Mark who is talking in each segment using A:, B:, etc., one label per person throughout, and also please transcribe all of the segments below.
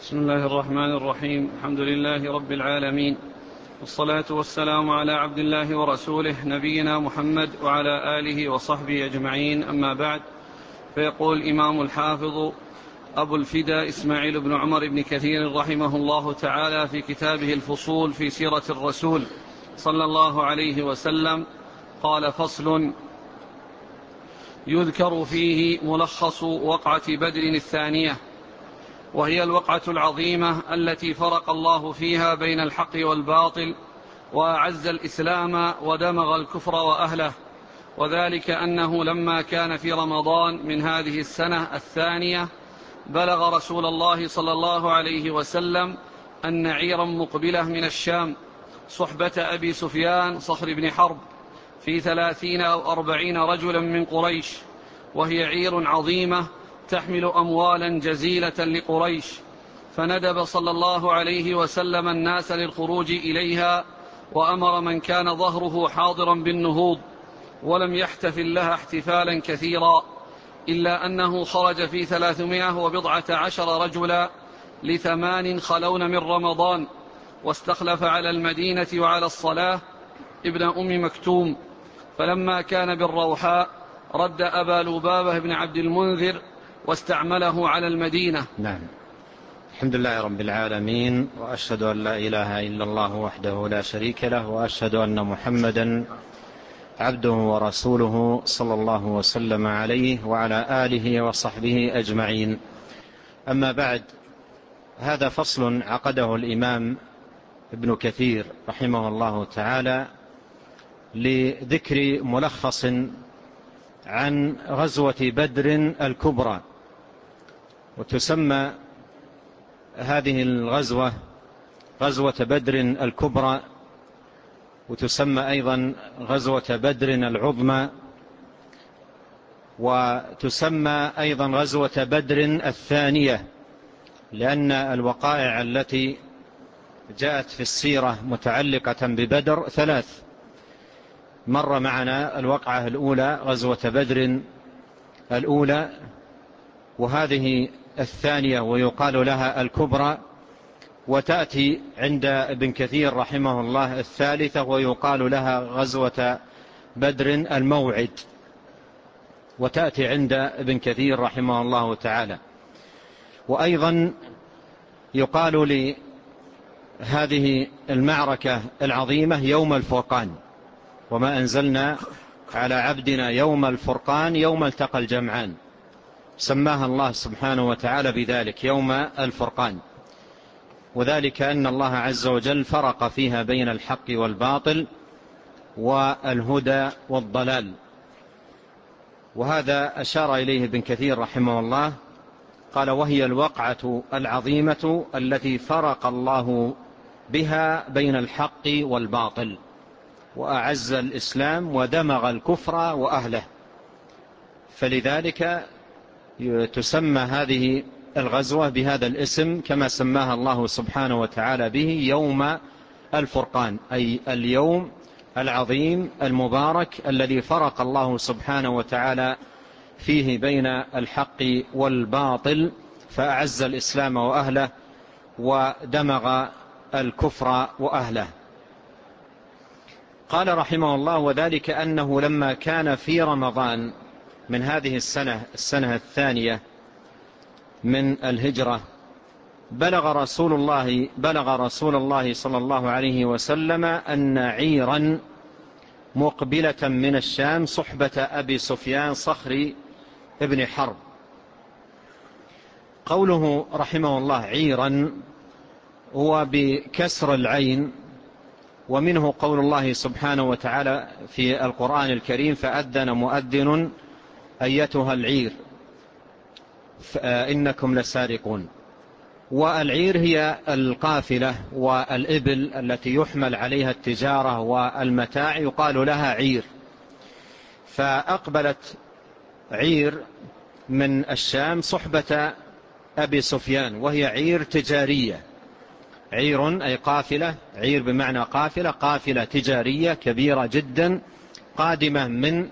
A: بسم الله الرحمن الرحيم. الحمد لله رب العالمين، والصلاة والسلام على عبد الله ورسوله نبينا محمد وعلى آله وصحبه أجمعين، أما بعد. فيقول الإمام الحافظ أبو الفدا إسماعيل بن عمر بن كثير رحمه الله تعالى في كتابه الفصول في سيرة الرسول صلى الله عليه وسلم قال: فصل يذكر فيه ملخص وقعة بدر الثانية، وهي الوقعة العظيمة التي فرق الله فيها بين الحق والباطل وأعز الإسلام ودمغ الكفر وأهله، وذلك أنه لما كان في رمضان من هذه السنة الثانية بلغ رسول الله صلى الله عليه وسلم أن عيرا مقبلة من الشام صحبة أبي سفيان صخر بن حرب في 30 أو 40 رجلا من قريش، وهي عير عظيمة تحمل أموالا جزيلة لقريش، فندب صلى الله عليه وسلم الناس للخروج إليها، وأمر من كان ظهره حاضرا بالنهوض، ولم يحتفل لها احتفالا كثيرا، إلا أنه خرج في 314 رجلا ل8 خلون من رمضان، واستخلف على المدينة وعلى الصلاة ابن أم مكتوم. فلما كان بالروحاء رد أبا لبابة بن عبد المنذر واستعمله على المدينة.
B: نعم. الحمد لله رب العالمين، وأشهد أن لا إله إلا الله وحده لا شريك له، وأشهد أن محمدا عبده ورسوله صلى الله وسلم عليه وعلى آله وصحبه أجمعين. أما بعد، هذا فصل عقده الإمام ابن كثير رحمه الله تعالى لذكر ملخص عن غزوة بدر الكبرى. وتسمى هذه الغزوة غزوة بدر الكبرى، وتسمى أيضا غزوة بدر العظمى، وتسمى أيضا غزوة بدر الثانية، لأن الوقائع التي جاءت في السيرة متعلقة ببدر 3. مر معنا الوقعة الأولى غزوة بدر الأولى، وهذه الثانية ويقال لها الكبرى، وتأتي عند ابن كثير رحمه الله الثالثة ويقال لها غزوة بدر الموعد، وتأتي عند ابن كثير رحمه الله تعالى. وأيضا يقال لهذه المعركة العظيمة يوم الفرقان، وما أنزلنا على عبدنا يوم الفرقان يوم التقى الجمعان، سماها الله سبحانه وتعالى بذلك يوم الفرقان، وذلك أن الله عز وجل فرق فيها بين الحق والباطل والهدى والضلال. وهذا أشار إليه ابن كثير رحمه الله، قال: وهي الوقعة العظيمة التي فرق الله بها بين الحق والباطل وأعز الإسلام ودمغ الكفر وأهله. فلذلك تسمى هذه الغزوة بهذا الاسم كما سماها الله سبحانه وتعالى به يوم الفرقان، أي اليوم العظيم المبارك الذي فرق الله سبحانه وتعالى فيه بين الحق والباطل، فأعز الإسلام وأهله ودمغ الكفر وأهله. قال رحمه الله: وذلك أنه لما كان في رمضان من هذه السنة الثانية من الهجرة بلغ رسول الله صلى الله عليه وسلم أن عيرا مقبلة من الشام صحبة أبي سفيان صخر ابن حرب. قوله رحمه الله عيرا هو بكسر العين، ومنه قول الله سبحانه وتعالى في القرآن الكريم: فأذن مؤذن أيتها العير إنكم لسارقون. والعير هي القافلة والإبل التي يحمل عليها التجارة والمتاع، يقال لها عير. فأقبلت عير من الشام صحبة أبي سفيان، وهي عير تجارية. عير أي قافلة، عير بمعنى قافلة، قافلة تجارية كبيرة جدا قادمة من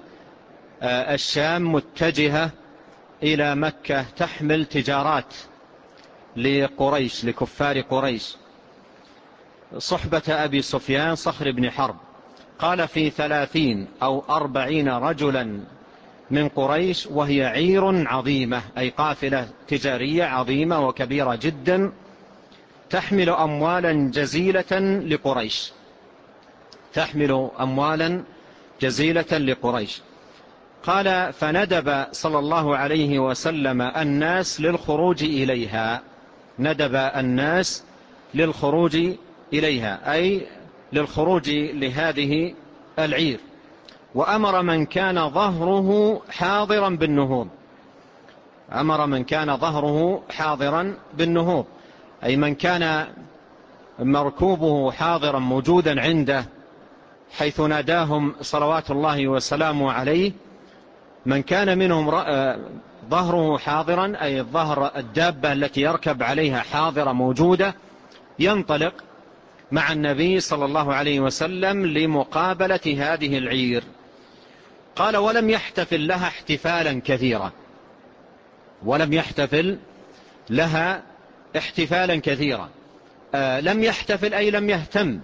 B: الشام متجهة إلى مكة، تحمل تجارات لقريش، لكفار قريش، صحبة أبي سفيان صخر بن حرب. قال في 30 أو 40 رجلا من قريش، وهي عير عظيمة، أي قافلة تجارية عظيمة وكبيرة جدا، تحمل أموالا جزيلة لقريش، تحمل أموالا جزيلة لقريش. قال فندب صلى الله عليه وسلم الناس للخروج إليها، ندب الناس للخروج إليها أي للخروج لهذه العير، وأمر من كان ظهره حاضرا بالنهوض، أمر من كان ظهره حاضرا بالنهوض، أي من كان مركوبه حاضرا موجودا عنده حيث ناداهم صلوات الله وسلامه عليه، من كان منهم ظهره حاضرا أي ظهر الدابة التي يركب عليها حاضرة موجودة، ينطلق مع النبي صلى الله عليه وسلم لمقابلة هذه العير. قال ولم يحتفل لها احتفالا كثيرا، ولم يحتفل لها احتفالا كثيرا. لم يحتفل أي لم يهتم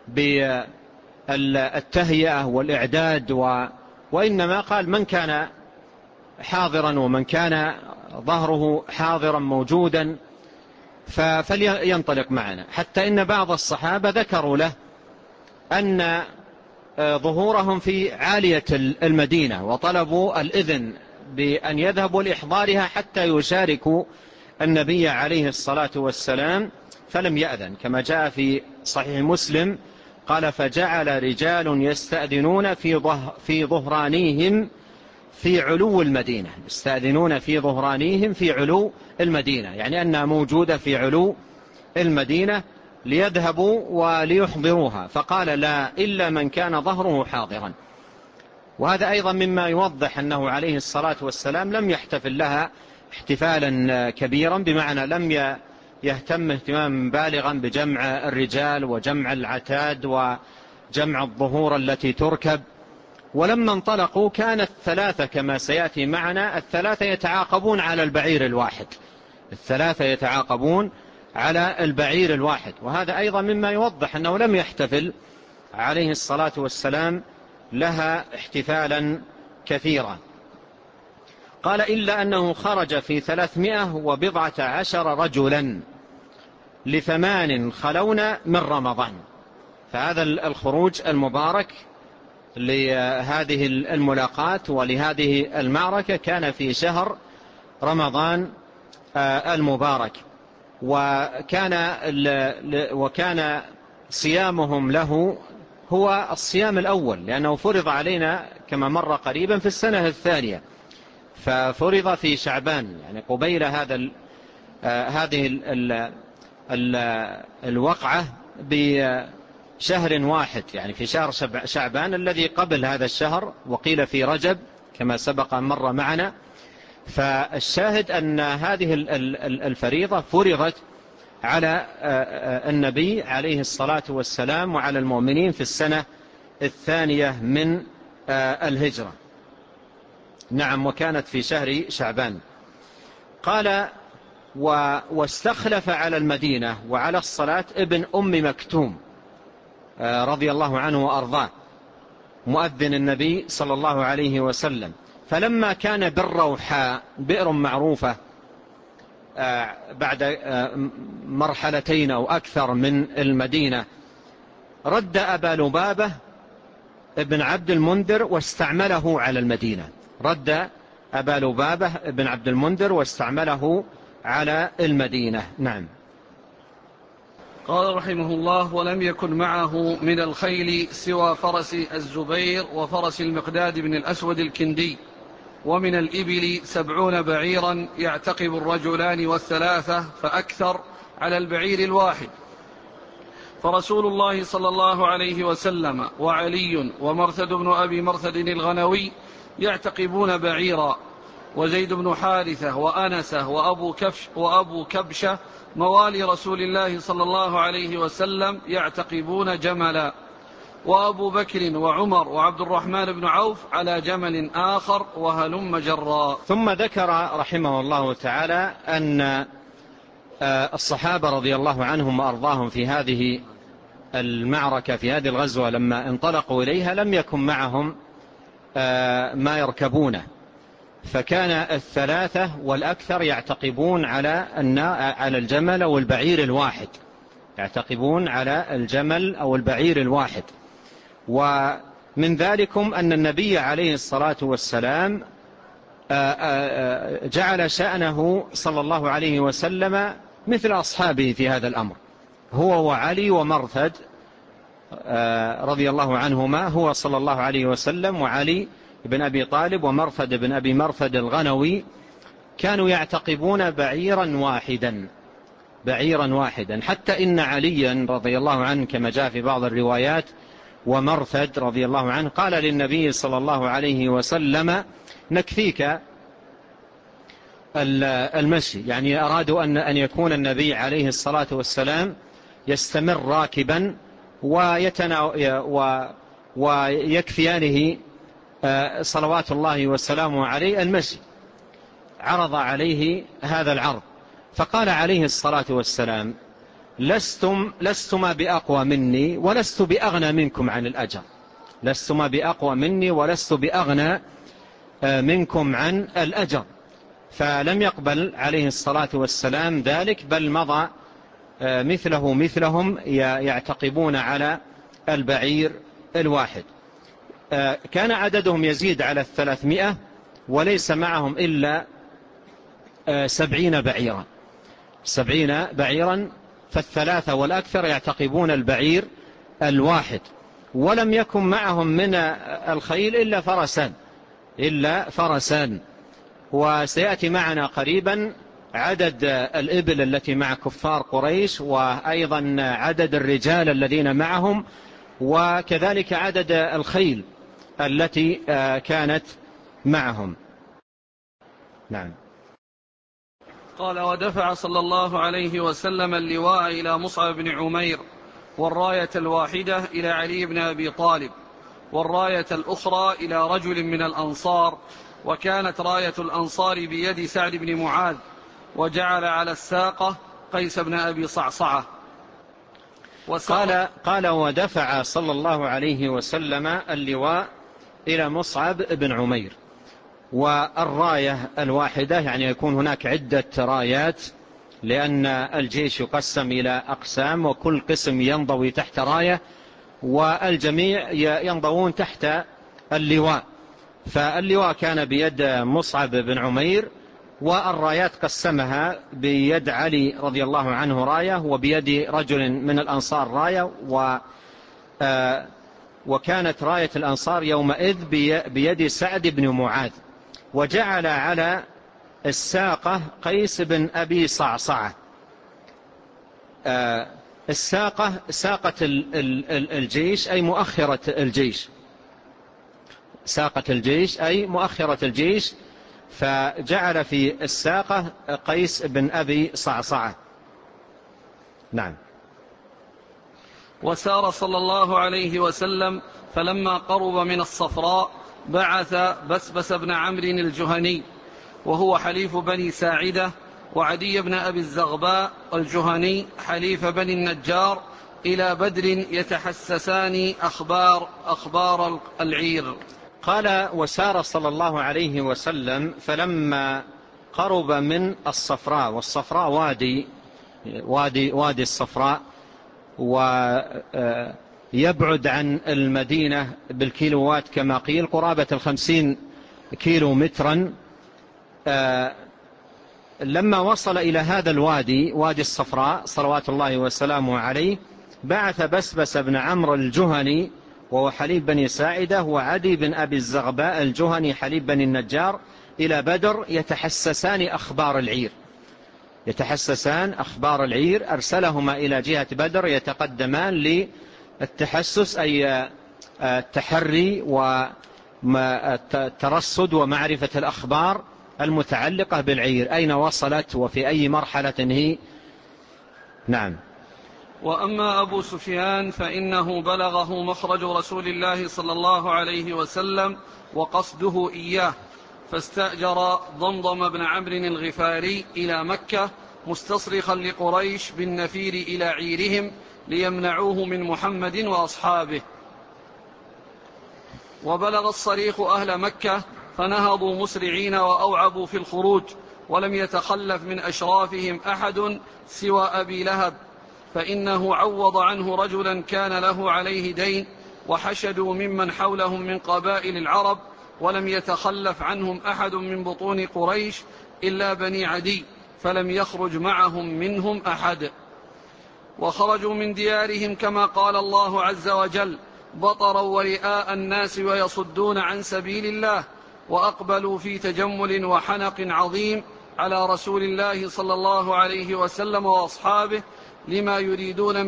B: بالتهيئة والإعداد، وإنما قال من كان حاضرا ومن كان ظهره حاضرا موجودا فلينطلق معنا. حتى إن بعض الصحابة ذكروا له أن ظهورهم في عالية المدينة، وطلبوا الإذن بأن يذهبوا لإحضارها حتى يشاركوا النبي عليه الصلاة والسلام، فلم يأذن، كما جاء في صحيح مسلم قال فجعل رجال يستأذنون في ظهرانيهم في علو المدينة، يستأذنون في ظهرانيهم في علو المدينة، يعني أنها موجودة في علو المدينة ليذهبوا وليحضروها، فقال لا إلا من كان ظهره حاضرا. وهذا أيضا مما يوضح أنه عليه الصلاة والسلام لم يحتفل لها احتفالا كبيرا، بمعنى لم يهتم اهتماما بالغا بجمع الرجال وجمع العتاد وجمع الظهور التي تركب. ولما انطلقوا كانت ثلاثة كما سيأتي معنا، الثلاثة يتعاقبون على البعير الواحد، الثلاثة يتعاقبون على البعير الواحد، وهذا أيضا مما يوضح أنه لم يحتفل عليه الصلاة والسلام لها احتفالا كثيرا. قال إلا أنه خرج في 314 رجلا ل8 خلون من رمضان. فهذا الخروج المبارك لهذه الملاقات ولهذه المعركة كان في شهر رمضان المبارك، وكان صيامهم له هو الصيام الأول، لأنه فرض علينا كما مر قريبا في السنة الثانية، ففرض في شعبان، يعني قبيل هذه الوقعة بشهر واحد، يعني في شهر شعبان الذي قبل هذا الشهر، وقيل في رجب كما سبق مر معنا. فالشاهد أن هذه الفريضة فرضت على النبي عليه الصلاة والسلام وعلى المؤمنين في السنة الثانية من الهجرة. نعم، وكانت في شهر شعبان. قال واستخلف على المدينة وعلى الصلاة ابن أم مكتوم رضي الله عنه وأرضاه، مؤذن النبي صلى الله عليه وسلم. فلما كان بالروحاء، بئر معروفة بعد مرحلتين أو أكثر من المدينة، رد أبا لبابة ابن عبد المنذر واستعمله على المدينة، رد أبا لبابة ابن عبد المنذر واستعمله على المدينة. نعم.
A: قال رحمه الله ولم يكن معه من الخيل سوى فرس الزبير وفرس المقداد بن الأسود الكندي، ومن الإبل 70 بعيرا يعتقب الرجلان والثلاثة فأكثر على البعير الواحد. فرسول الله صلى الله عليه وسلم وعلي ومرثد بن أبي مرثد الغنوي يعتقبون بعيرا، وزيد بن حارثة وأنسة وأبو كبشة موالي رسول الله صلى الله عليه وسلم يعتقبون جملا، وأبو بكر وعمر وعبد الرحمن بن عوف على جمل آخر، وهلم جرا.
B: ثم ذكر رحمه الله تعالى أن الصحابة رضي الله عنهم وأرضاهم في هذه المعركة، في هذه الغزوة، لما انطلقوا إليها لم يكن معهم ما يركبونه، فكان الثلاثة والأكثر يعتقبون على الجمل أو البعير الواحد، يعتقبون على الجمل أو البعير الواحد. ومن ذلكم أن النبي عليه الصلاة والسلام جعل شأنه صلى الله عليه وسلم مثل أصحابه في هذا الأمر، هو وعلي ومرثد رضي الله عنهما، هو صلى الله عليه وسلم وعلي بن أبي طالب ومرثد بن أبي مرثد الغنوي، كانوا يعتقبون بعيرا واحدا، حتى إن عليا رضي الله عنه كما جاء في بعض الروايات ومرثد رضي الله عنه قال للنبي صلى الله عليه وسلم نكفيك المشي، يعني أرادوا أن يكون النبي عليه الصلاة والسلام يستمر راكبا ويكفيانه صلوات الله وسلامه عليه المشي، عرض عليه هذا العرض، فقال عليه الصلاة والسلام لستما بأقوى مني ولست بأغنى منكم عن الأجر، لستما بأقوى مني ولست بأغنى منكم عن الأجر. فلم يقبل عليه الصلاة والسلام ذلك، بل مضى مثلهم يعتقبون على البعير الواحد. كان عددهم يزيد على 300 وليس معهم إلا 70 بعيرا، فالثلاثة والأكثر يعتقبون البعير الواحد، ولم يكن معهم من الخيل إلا فرسان. وسيأتي معنا قريبا عدد الإبل التي مع كفار قريش، وأيضا عدد الرجال الذين معهم، وكذلك عدد الخيل التي كانت معهم. نعم.
A: قال: ودفع صلى الله عليه وسلم اللواء إلى مصعب بن عمير، والراية الواحدة إلى علي بن أبي طالب، والراية الأخرى إلى رجل من الأنصار، وكانت راية الأنصار بيد سعد بن معاذ، وجعل على الساقة قيس بن أبي صعصعة.
B: قال ودفع صلى الله عليه وسلم اللواء إلى مصعب بن عمير، والراية الواحدة يعني يكون هناك عدة رايات، لأن الجيش يقسم إلى أقسام، وكل قسم ينضوي تحت راية، والجميع ينضوون تحت اللواء. فاللواء كان بيد مصعب بن عمير، والرايات قسمها بيد علي رضي الله عنه راية، وبيد رجل من الأنصار راية، وكانت راية الأنصار يومئذ بيد سعد بن معاذ، وجعل على الساقة قيس بن أبي صعصعة. الساقة ساقة الجيش أي مؤخرة الجيش، ساقة الجيش أي مؤخرة الجيش، فجعل في الساقة قيس بن أبي صعصعة. نعم.
A: وسار صلى الله عليه وسلم، فلما قرب من الصفراء بعث بسبس بن عمرو الجهني، وهو حليف بني ساعدة، وعدي بن أبي الزغباء الجهني حليف بني النجار، إلى بدر يتحسسان أخبار العير.
B: قال: وسار صلى الله عليه وسلم فلما قرب من الصفراء، والصفراء وادي الصفراء، ويبعد عن المدينة بالكيلوات كما قيل قرابة 50 كيلو مترا. لما وصل إلى هذا الوادي، وادي الصفراء صلوات الله وسلامه عليه، بعث بسبس بن عمرو الجهني وهو حليف بني ساعدة، وعدي بن أبي الزغباء الجهني حليف بني النجار، إلى بدر يتحسسان أخبار العير. أرسلهما إلى جهة بدر يتقدمان للتحسس، أي التحري والترصد ومعرفة الأخبار المتعلقة بالعير، أين وصلت وفي أي مرحلة هي. نعم.
A: وأما أبو سفيان فإنه بلغه مخرج رسول الله صلى الله عليه وسلم وقصده إياه، فاستأجر ضمضم بن عمرو الغفاري إلى مكة، مستصرخا لقريش بالنفير إلى عيرهم ليمنعوه من محمد وأصحابه. وبلغ الصريخ أهل مكة فنهضوا مسرعين وأوعبوا في الخروج، ولم يتخلف من أشرافهم أحد سوى أبي لهب، فإنه عوض عنه رجلا كان له عليه دين، وحشدوا ممن حولهم من قبائل العرب، ولم يتخلف عنهم أحد من بطون قريش إلا بني عدي، فلم يخرج معهم منهم أحد. وخرجوا من ديارهم كما قال الله عز وجل: بطرا ورئاء الناس ويصدون عن سبيل الله، وأقبلوا في تجمل وحنق عظيم على رسول الله صلى الله عليه وسلم وأصحابه لما يريدون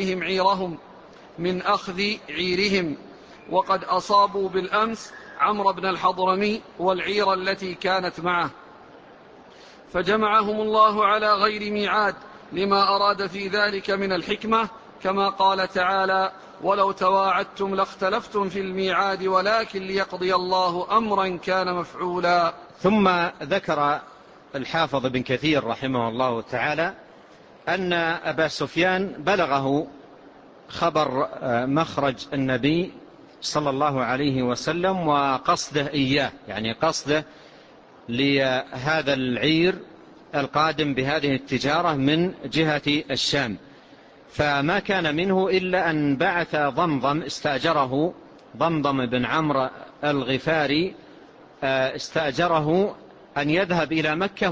A: من أخذ عيرهم. وقد أصابوا بالأمس عمرو بن الحضرمي والعير التي كانت معه، فجمعهم الله على غير ميعاد لما أراد في ذلك من الحكمة، كما قال تعالى: ولو تواعدتم لاختلفتم في الميعاد ولكن ليقضي الله أمرا كان مفعولا.
B: ثم ذكر الحافظ بن كثير رحمه الله تعالى أن أبا سفيان بلغه خبر مخرج النبي صلى الله عليه وسلم وقصده إياه، يعني قصده لهذا العير القادم بهذه التجارة من جهة الشام، فما كان منه إلا أن بعث ضمضم استأجره، ضمضم بن عمرو الغفاري استأجره أن يذهب إلى مكة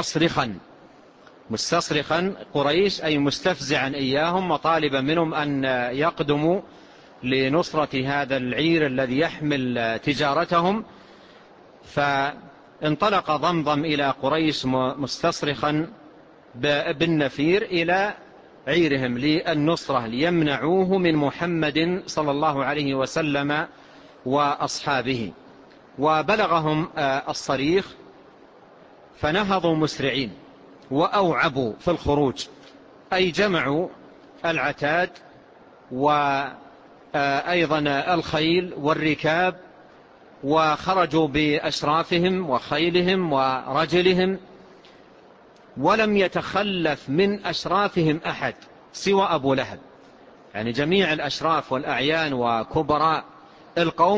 B: مستصرخا قريش، أي مستفزعا إياهم وطالبا منهم أن يقدموا لنصرة هذا العير الذي يحمل تجارتهم. فانطلق ضمضم إلى قريش مستصرخا بالنفير إلى عيرهم للنصرة ليمنعوه من محمد صلى الله عليه وسلم وأصحابه. وبلغهم الصريخ فنهضوا مسرعين وأوعبوا في الخروج، أي جمعوا العتاد وأيضا الخيل والركاب، وخرجوا بأشرافهم وخيلهم ورجلهم، ولم يتخلف من أشرافهم أحد سوى أبو لهب، يعني جميع الأشراف والأعيان وكبراء القوم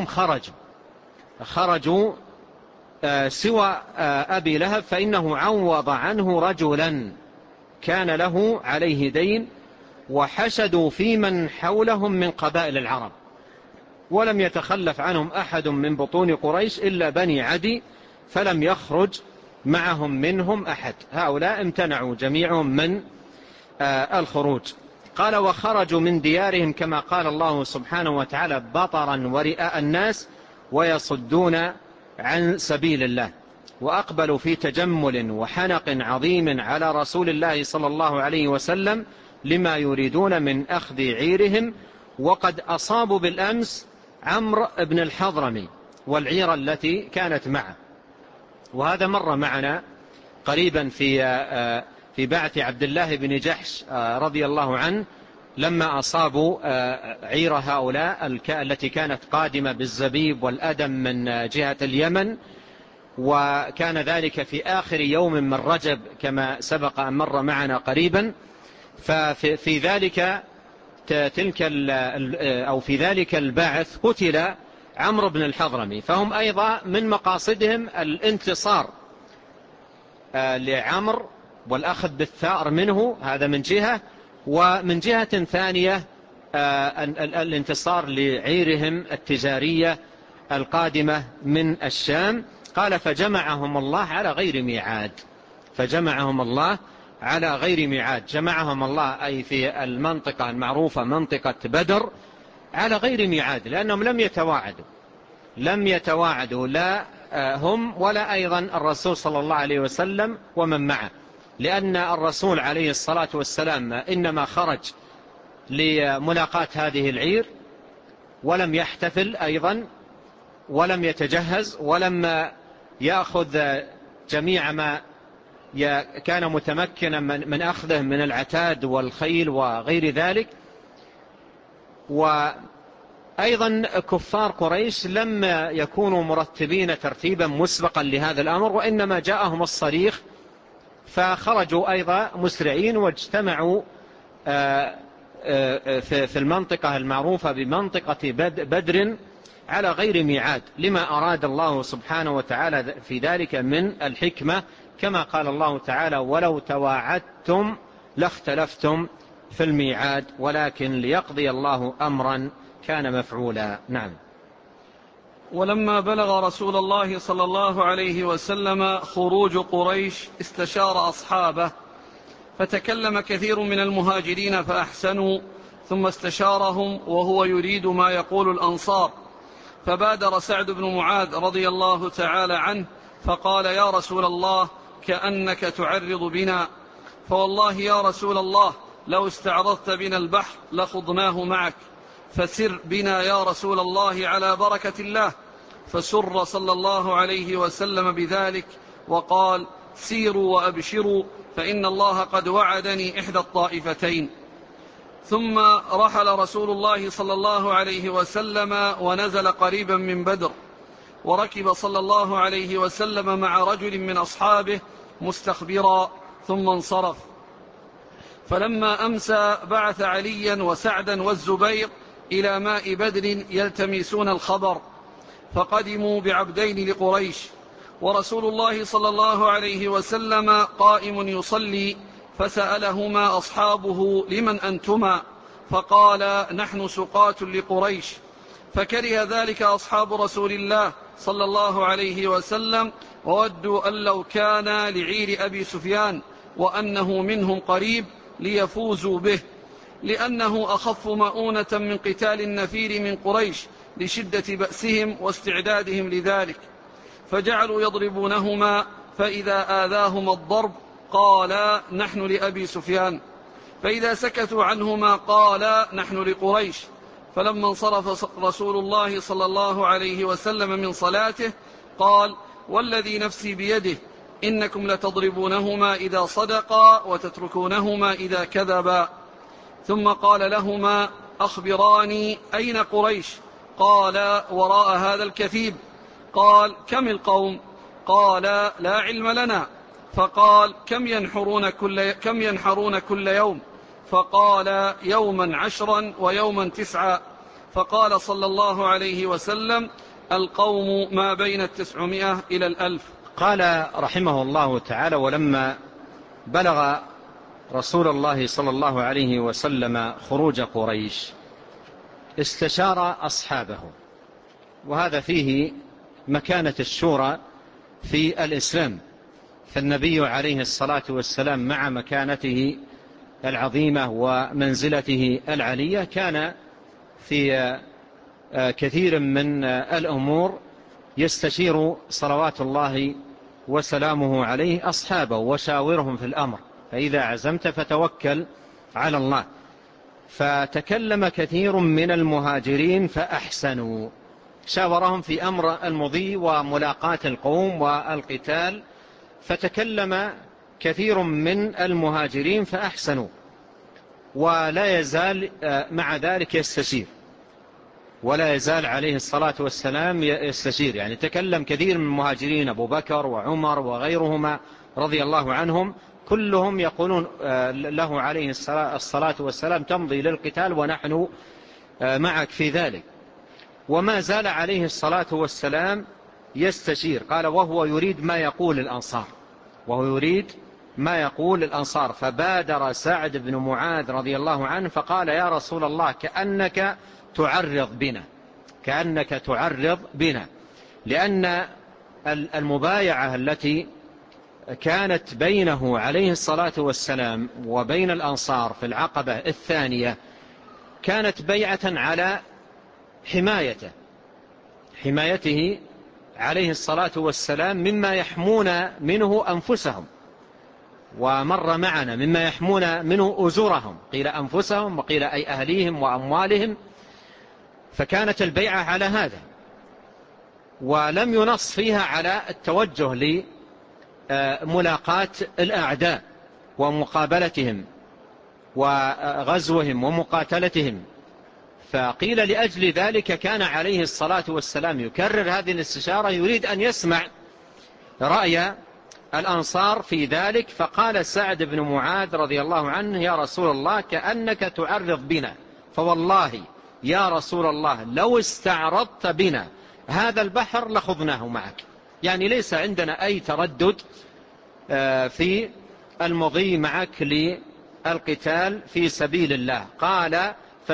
B: خرجوا سوى أبي لهب، فإنه عوض عنه رجلا كان له عليه دين، وحشدوا في من حولهم من قبائل العرب، ولم يتخلف عنهم أحد من بطون قريش إلا بني عدي، فلم يخرج معهم منهم أحد. هؤلاء امتنعوا جميعهم من الخروج. قال: وخرجوا من ديارهم كما قال الله سبحانه وتعالى: بطرا ورئاء الناس ويصدون عن سبيل الله، وأقبلوا في تجمل وحنق عظيم على رسول الله صلى الله عليه وسلم لما يريدون من أخذ عيرهم. وقد أصابوا بالأمس عمرو بن الحضرمي والعير التي كانت معه، وهذا مر معنا قريبا في بعث عبد الله بن جحش رضي الله عنه، لما أصابوا عير هؤلاء التي كانت قادمة بالزبيب والأدم من جهة اليمن، وكان ذلك في آخر يوم من رجب كما سبق أن مر معنا قريبا. ففي ذلك البعث قتل عمرو بن الحضرمي، فهم أيضا من مقاصدهم الانتصار لعمرو والأخذ بالثأر منه، هذا من جهة، ومن جهة ثانية الانتصار لعيرهم التجارية القادمة من الشام. قال: فجمعهم الله على غير ميعاد، جمعهم الله أي في المنطقة المعروفة منطقة بدر على غير ميعاد، لأنهم لم يتواعدوا لا هم ولا أيضا الرسول صلى الله عليه وسلم ومن معه، لأن الرسول عليه الصلاة والسلام إنما خرج لملاقاة هذه العير، ولم يحتفل أيضا، ولم يتجهز، ولم يأخذ جميع ما كان متمكنا من أخذه من العتاد والخيل وغير ذلك. وأيضا كفار قريش لم يكونوا مرتبين ترتيبا مسبقا لهذا الأمر، وإنما جاءهم الصريخ فخرجوا أيضا مسرعين واجتمعوا في المنطقة المعروفة بمنطقة بدر على غير ميعاد، لما أراد الله سبحانه وتعالى في ذلك من الحكمة، كما قال الله تعالى: ولو تواعدتم لاختلفتم في الميعاد ولكن ليقضي الله أمرا كان مفعولا. نعم.
A: ولما بلغ رسول الله صلى الله عليه وسلم خروج قريش استشار أصحابه، فتكلم كثير من المهاجرين فأحسنوا، ثم استشارهم وهو يريد ما يقول الأنصار، فبادر سعد بن معاذ رضي الله تعالى عنه فقال: يا رسول الله، كأنك تعرض بنا، فوالله يا رسول الله لو استعرضت بنا البحر لخضناه معك، فسر بنا يا رسول الله على بركة الله. فسر صلى الله عليه وسلم بذلك وقال: سيروا وأبشروا، فإن الله قد وعدني إحدى الطائفتين. ثم رحل رسول الله صلى الله عليه وسلم ونزل قريبا من بدر، وركب صلى الله عليه وسلم مع رجل من أصحابه مستخبرا، ثم انصرف. فلما أمسى بعث عليا وسعدا والزبير إلى ماء بدر يلتمسون الخبر، فقدموا بعبدين لقريش، ورسول الله صلى الله عليه وسلم قائم يصلي، فسألهما أصحابه: لمن أنتما؟ فقال: نحن سقاة لقريش. فكره ذلك أصحاب رسول الله صلى الله عليه وسلم، وودوا أن لو كان لعير أبي سفيان وأنه منهم قريب ليفوزوا به، لأنه أخف مؤونة من قتال النفير من قريش لشدة بأسهم واستعدادهم لذلك. فجعلوا يضربونهما، فإذا آذاهما الضرب قال: نحن لأبي سفيان، فإذا سكتوا عنهما قال: نحن لقريش. فلما انصرف رسول الله صلى الله عليه وسلم من صلاته قال: والذي نفسي بيده إنكم لتضربونهما إذا صدقا وتتركونهما إذا كذبا. ثم قال لهما: أخبراني أين قريش؟ قال: وراء هذا الكثيب. قال: كم القوم؟ قال: لا علم لنا. فقال: كم ينحرون كل يوم؟ فقال: يوما 10 ويوما 9. فقال صلى الله عليه وسلم: القوم ما بين 900 إلى 1000.
B: قال رحمه الله تعالى: ولما بلغ رسول الله صلى الله عليه وسلم خروج قريش استشار أصحابه، وهذا فيه مكانة الشورى في الإسلام، فالنبي عليه الصلاة والسلام مع مكانته العظيمة ومنزلته العلية كان في كثير من الأمور يستشير صلوات الله وسلامه عليه أصحابه وشاورهم في الأمر، فإذا عزمت فتوكل على الله. فتكلم كثير من المهاجرين فأحسنوا، شاورهم في أمر المضي وملاقاة القوم والقتال، فتكلم كثير من المهاجرين فأحسنوا، ولا يزال مع ذلك يستشير، ولا يزال عليه الصلاة والسلام يستشير. يعني تكلم كثير من المهاجرين، أبو بكر وعمر وغيرهما رضي الله عنهم، كلهم يقولون له عليه الصلاة والسلام: تمضي للقتال ونحن معك في ذلك. وما زال عليه الصلاة والسلام يستشير. قال: وهو يريد ما يقول الأنصار، وهو يريد ما يقول الأنصار. فبادر سعد بن معاذ رضي الله عنه فقال: يا رسول الله، كأنك تعرض بنا، كأنك تعرض بنا، لأن المبايعة التي كانت بينه عليه الصلاة والسلام وبين الأنصار في العقبة الثانية كانت بيعة على حمايته عليه الصلاة والسلام مما يحمون منه أنفسهم، ومر معنا مما يحمون منه أزورهم، قيل أنفسهم وقيل أي أهليهم وأموالهم. فكانت البيعة على هذا، ولم ينص فيها على التوجه لملاقاة الأعداء ومقابلتهم وغزوهم ومقاتلتهم. فقيل لأجل ذلك كان عليه الصلاة والسلام يكرر هذه الاستشارة، يريد أن يسمع رأي الأنصار في ذلك، فقال سعد بن معاذ رضي الله عنه: يا رسول الله كأنك تعرض بنا، فوالله يا رسول الله لو استعرضت بنا هذا البحر لخضناه معك. يعني ليس عندنا أي تردد في المضي معك للقتال في سبيل الله. قال: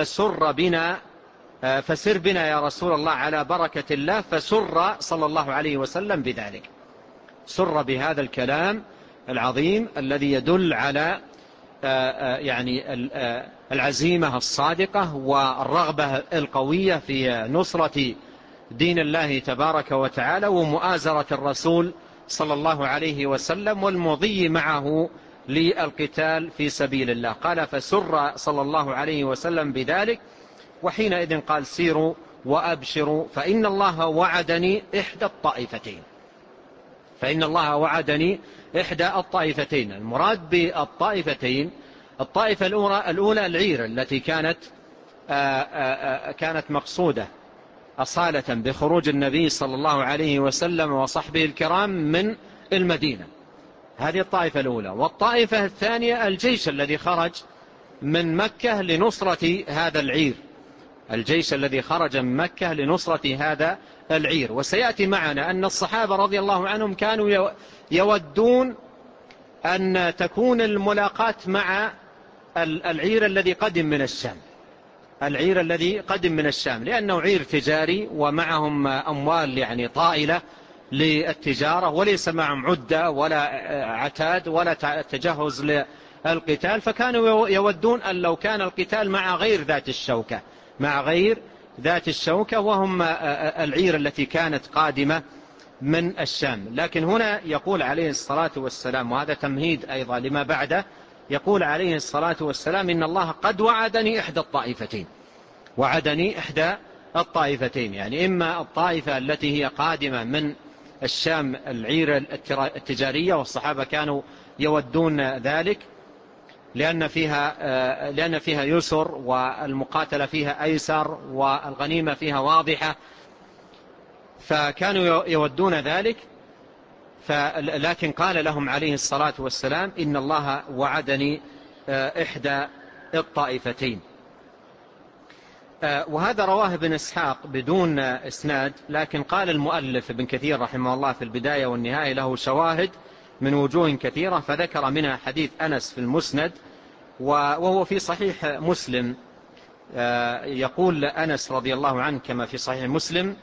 B: فسر بنا يا رسول الله على بركة الله. فسر صلى الله عليه وسلم بذلك، سر بهذا الكلام العظيم الذي يدل على يعني العزيمة الصادقة والرغبة القوية في نصرة دين الله تبارك وتعالى ومؤازرة الرسول صلى الله عليه وسلم والمضي معه للقتال في سبيل الله. قال: فسر صلى الله عليه وسلم بذلك، وحينئذ قال: سيروا وأبشروا فإن الله وعدني إحدى الطائفتين. فإن الله وعدني إحدى الطائفتين. المراد بالطائفتين الطائفة الأولى العير التي كانت مقصودة أصالة بخروج النبي صلى الله عليه وسلم وصحبه الكرام من المدينة، هذه الطائفة الأولى. والطائفة الثانية الجيش الذي خرج من مكة لنصرة هذا العير، الجيش الذي خرج من مكة لنصرة هذا العير. وسيأتي معنا أن الصحابة رضي الله عنهم كانوا يودون أن تكون الملاقاة مع العير الذي قدم من الشام، العير الذي قدم من الشام، لأنه عير تجاري ومعهم أموال يعني طائلة للتجارة، وليس معهم عدة ولا عتاد ولا تجهز للقتال. فكانوا يودون أن لو كان القتال مع غير ذات الشوكة وهم العير التي كانت قادمة من الشام. لكن هنا يقول عليه الصلاة والسلام، وهذا تمهيد أيضا لما بعده، يقول عليه الصلاة والسلام: إن الله قد وعدني إحدى الطائفتين، وعدني إحدى الطائفتين، يعني إما الطائفة التي هي قادمة من الشام العير التجارية، والصحابة كانوا يودون ذلك لأن فيها يسر والمقاتلة فيها أيسر والغنيمة فيها واضحة، فكانوا يودون ذلك. لكن قال لهم عليه الصلاة والسلام: إن الله وعدني إحدى الطائفتين. وهذا رواه ابن إسحاق بدون إسناد، لكن قال المؤلف ابن كثير رحمه الله في البداية والنهاية له شواهد من وجوه كثيرة، فذكر منها حديث أنس في المسند، وهو في صحيح مسلم. يقول أنس رضي الله عنه كما في صحيح مسلم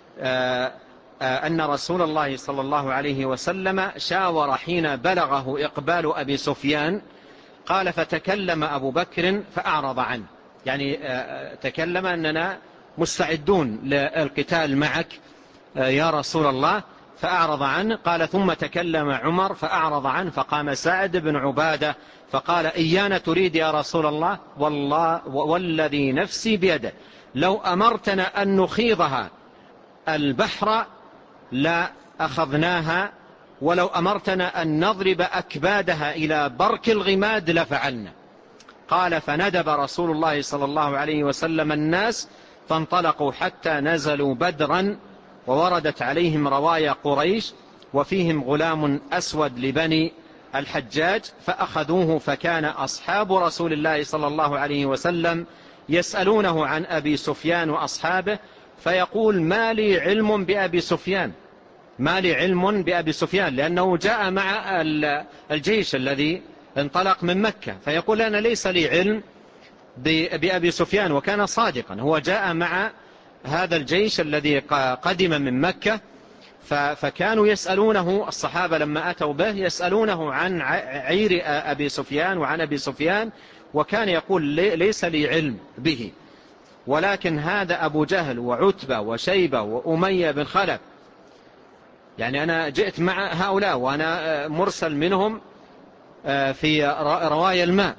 B: أن رسول الله صلى الله عليه وسلم شاور حين بلغه إقبال أبي سفيان، قال: فتكلم أبو بكر فأعرض عنه، يعني تكلم أننا مستعدون للقتال معك يا رسول الله، فأعرض عنه. قال: ثم تكلم عمر فأعرض عنه، فقام سعد بن عبادة فقال: إيانا تريد يا رسول الله؟ والذي نفسي بيده لو أمرتنا أن نخيضها البحر لا أخذناها، ولو أمرتنا أن نضرب أكبادها إلى برك الغماد لفعلنا. قال: فندب رسول الله صلى الله عليه وسلم الناس فانطلقوا حتى نزلوا بدرا، ووردت عليهم روايا قريش وفيهم غلام أسود لبني الحجاج، فأخذوه. فكان أصحاب رسول الله صلى الله عليه وسلم يسألونه عن أبي سفيان وأصحابه، فيقول: ما لي علم بأبي سفيان، ما لي علم بأبي سفيان، لأنه جاء مع الجيش الذي انطلق من مكة، فيقول: أنا ليس لي علم بأبي سفيان. وكان صادقا، هو جاء مع هذا الجيش الذي قدم من مكة، فكانوا يسألونه الصحابة لما أتوا به يسألونه عن عير أبي سفيان وعن أبي سفيان، وكان يقول: ليس لي علم به. ولكن هذا أبو جهل وعتبة وشيبة وأمية بن خلف، يعني أنا جئت مع هؤلاء وأنا مرسل منهم في رواية الماء،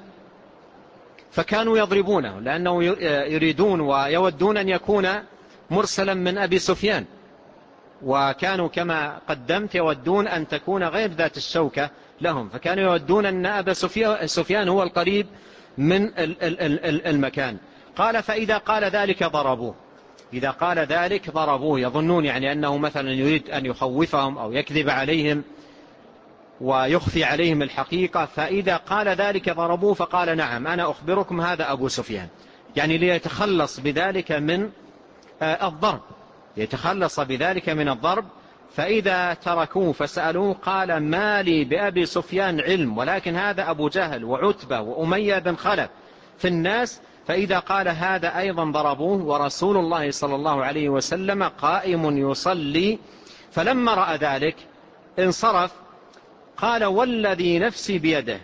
B: فكانوا يضربونه لأنه يريدون ويودون أن يكون مرسلا من أبي سفيان، وكانوا كما قدمت يودون أن تكون غير ذات الشوكة لهم، فكانوا يودون أن أبا سفيان هو القريب من المكان. قال: فإذا قال ذلك ضربوه، إذا قال ذلك ضربوه، يظنون يعني أنه مثلا يريد أن يخوفهم أو يكذب عليهم، ويخفي عليهم الحقيقة، فإذا قال ذلك ضربوه فقال نعم أنا أخبركم هذا أبو سفيان، يعني ليتخلص بذلك من الضرب، يتخلص بذلك من الضرب. فإذا تركوه فسألوه قال ما لي بأبي سفيان علم، ولكن هذا أبو جهل وعتبة وأمية بن خلف في الناس. فإذا قال هذا أيضا ضربوه، ورسول الله صلى الله عليه وسلم قائم يصلي. فلما رأى ذلك انصرف، قال والذي نفسي بيده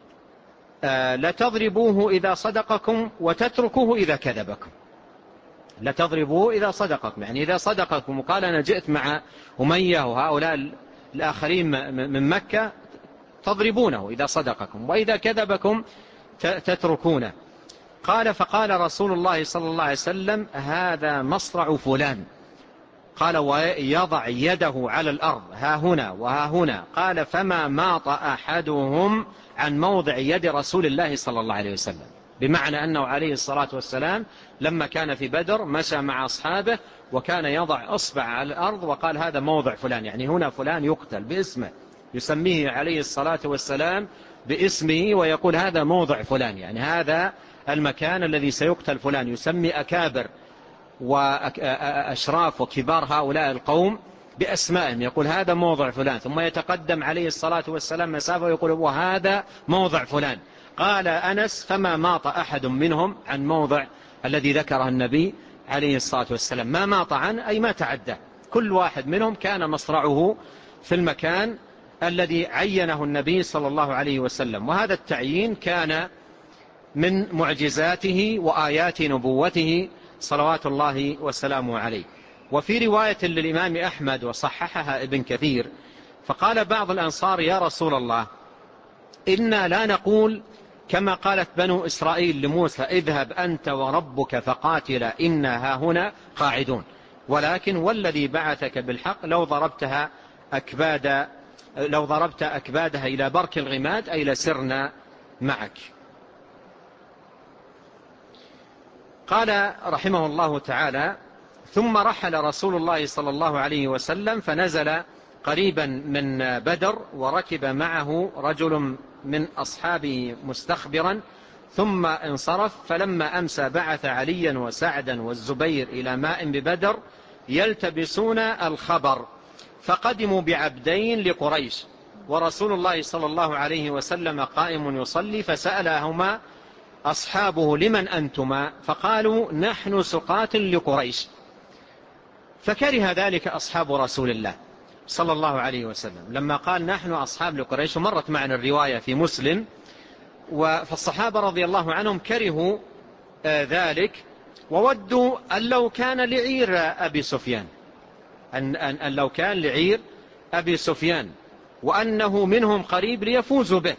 B: لتضربوه إذا صدقكم وتتركوه إذا كذبكم. لتضربوه إذا صدقكم، يعني إذا صدقكم وقال أنا جئت مع أمية وهؤلاء الآخرين من مكة تضربونه إذا صدقكم، وإذا كذبكم تتركونه. قال فقال رسول الله صلى الله عليه وسلم هذا مصرع فلان. قال ويضع يده على الأرض ها هنا وها هنا. قال فما ماط أحدهم عن موضع يد رسول الله صلى الله عليه وسلم، بمعنى أنه عليه الصلاة والسلام لما كان في بدر مشى مع أصحابه وكان يضع أصبع على الأرض وقال هذا موضع فلان، يعني هنا فلان يقتل باسمه، يسميه عليه الصلاة والسلام باسمه ويقول هذا موضع فلان، يعني هذا المكان الذي سيقتل فلان. يسمي أكابر وأشراف وكبار هؤلاء القوم بأسمائهم، يقول هذا موضع فلان، ثم يتقدم عليه الصلاة والسلام مسافة ويقول وهذا موضع فلان. قال أنس فما ماط أحد منهم عن موضع الذي ذكره النبي عليه الصلاة والسلام. ما ماط عنه أي ما تعدى، كل واحد منهم كان مصرعه في المكان الذي عينه النبي صلى الله عليه وسلم. وهذا التعيين كان من معجزاته وآيات نبوته صلوات الله وسلامه عليه. وفي رواية للإمام أحمد وصححها ابن كثير فقال بعض الأنصار يا رسول الله إنا لا نقول كما قالت بنو إسرائيل لموسى اذهب أنت وربك فقاتلا إنا هاهنا قاعدون، ولكن والذي بعثك بالحق لو ضربت أكبادها إلى برك الغماد أي لسرنا معك. قال رحمه الله تعالى ثم رحل رسول الله صلى الله عليه وسلم فنزل قريبا من بدر وركب معه رجل من أصحابه مستخبرا ثم انصرف. فلما أمسى بعث عليا وسعدا والزبير إلى ماء ببدر يلتبسون الخبر، فقدموا بعبدين لقريش ورسول الله صلى الله عليه وسلم قائم يصلي. فسألهما أصحابه لمن أنتما؟ فقالوا نحن سقاة لقريش. فكره ذلك أصحاب رسول الله صلى الله عليه وسلم لما قال نحن أصحاب لقريش، ومرت معنا الرواية في مسلم. فالصحابة رضي الله عنهم كرهوا ذلك وودوا أن لو كان لعير أبي سفيان، أن لو كان لعير أبي سفيان وأنه منهم قريب ليفوزوا به.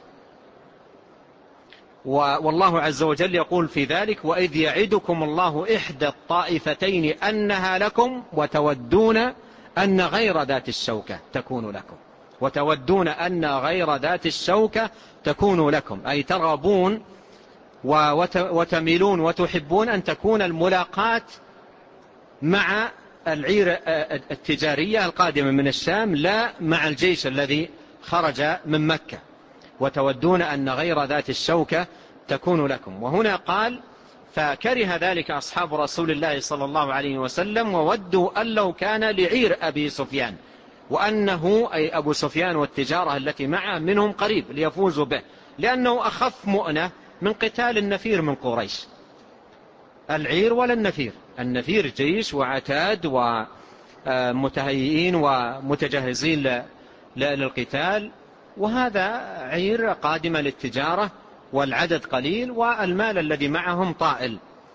B: والله عز وجل يقول في ذلك وإذ يعدكم الله إحدى الطائفتين أنها لكم وتودون أن غير ذات الشوكة تكون لكم، وتودون أن غير ذات الشوكة تكون لكم، أي ترغبون وتميلون وتحبون أن تكون الملاقاة مع العير التجارية القادمة من الشام لا مع الجيش الذي خرج من مكة، وتودون أن غير ذات الشوكة تكون لكم. وهنا قال فكره ذلك أصحاب رسول الله صلى الله عليه وسلم وودوا أن لو كان لعير أبي سفيان وأنه أي أبو سفيان والتجارة التي معه منهم قريب ليفوزوا به، لأنه أخف مؤنة من قتال النفير من قريش. العير ولا النفير، النفير جيش وعتاد ومتهيئين ومتجهزين للقتال، وهذا عير قادمة للتجارة والعدد قليل والمال الذي معهم طائل.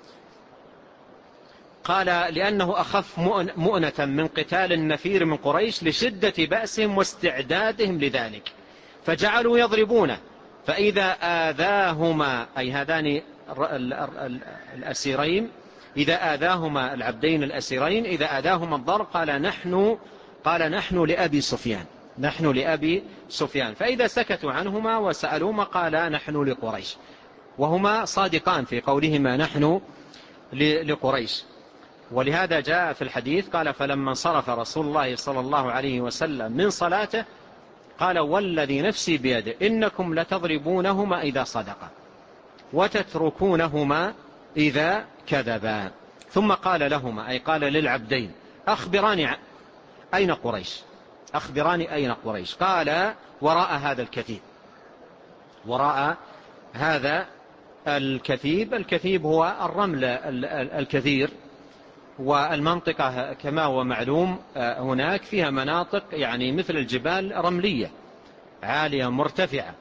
B: قال لأنه أخف مؤنة من قتال النفير من قريش لشدة بأسهم واستعدادهم لذلك، فجعلوا يضربونه. فإذا آذاهما أي هذان الأسيرين، إذا آذاهما العبدين الأسيرين إذا آذاهما الضرب قال نحن لأبي سفيان، نحن لأبي سفيان. فإذا سكتوا عنهما وسألوما قال نحن لقريش، وهما صادقان في قولهما نحن لقريش. ولهذا جاء في الحديث قال فلما انصرف رسول الله صلى الله عليه وسلم من صلاته قال والذي نفسي بيده إنكم لتضربونهما إذا صدقا وتتركونهما إذا كذبا. ثم قال لهما أي قال للعبدين أخبراني أين قريش، أخبراني أين قريش. قال وراء هذا الكثيب، وراء هذا الكثيب. الكثيب هو الرمل الكثير، والمنطقة كما هو معلوم هناك فيها مناطق يعني مثل الجبال رملية عالية مرتفعة.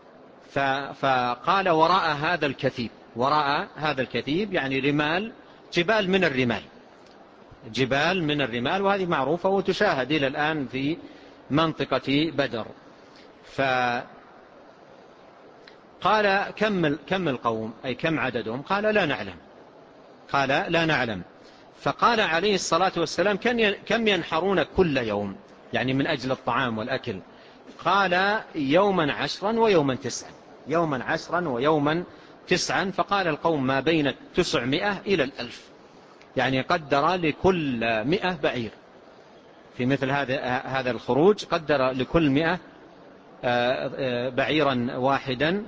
B: فقال وراء هذا الكثيب، وراء هذا الكثيب يعني رمال، جبال من الرمال، جبال من الرمال، وهذه معروفة وتشاهد إلى الآن في منطقة بدر. فقال كم القوم أي كم عددهم؟ قال لا نعلم، قال لا نعلم. فقال عليه الصلاة والسلام كم ينحرون كل يوم يعني من أجل الطعام والأكل؟ قال يوما 10 ويوما 9، يوما 10 ويوما 9. فقال القوم ما بين 900 إلى 1000، يعني قدر لكل 100 بعير في مثل هذا الخروج، قدر لكل 100 بعيرا واحدا.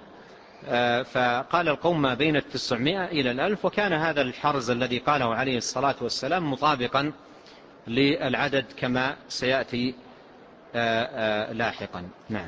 B: فقال القوم ما بين 900 إلى 1000، وكان هذا الحرز الذي قاله عليه الصلاة والسلام مطابقا للعدد كما سيأتي لاحقا. نعم.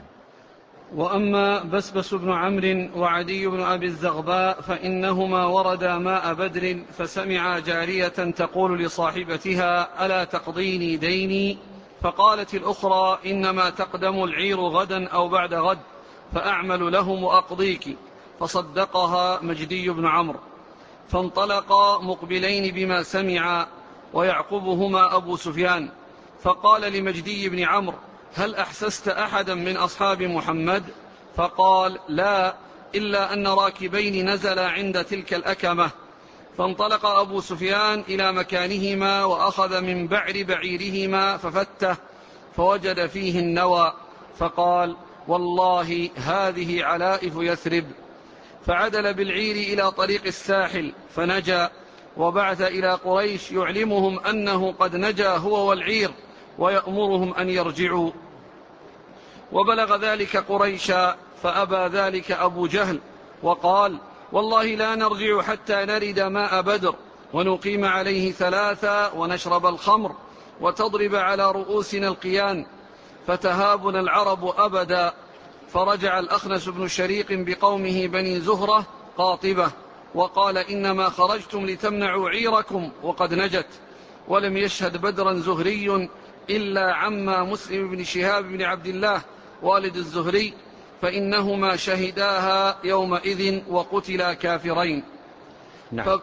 A: وأما بسبس بن عمرو وعدي بن أبي الزغباء فإنهما وردا ماء بدر، فسمعا جارية تقول لصاحبتها ألا تقضيني ديني؟ فقالت الأخرى إنما تقدم العير غدا أو بعد غد، فأعمل لهم وأقضيك. فصدقها مجدي بن عمرو. فانطلقا مقبلين بما سمعا، ويعقبهما أبو سفيان. فقال لمجدي بن عمرو هل أحسست أحدا من أصحاب محمد؟ فقال لا، إلا أن راكبين نزلا عند تلك الأكمة. فانطلق أبو سفيان إلى مكانهما، وأخذ من بعر بعيرهما ففته، فوجد فيه النوى، فقال والله هذه علائف يثرب. فعدل بالعير إلى طريق الساحل فنجا، وبعث إلى قريش يعلمهم أنه قد نجا هو والعير، ويأمرهم أن يرجعوا. وبلغ ذلك قريشا، فأبى ذلك أبو جهل، وقال والله لا نرجع حتى نرد ماء بدر، ونقيم عليه 3 ونشرب الخمر، وتضرب على رؤوسنا القيان، فتهابنا العرب أبدا. فرجع الأخنس بن شريق بقومه بني زهرة قاطبة، وقال إنما خرجتم لتمنعوا عيركم وقد نجت. ولم يشهد بدرا زهري إلا عما مسلم بن شهاب بن عبد الله والد الزهري، فإنهما شهداها يومئذ وقتلا كافرين.
B: نعم.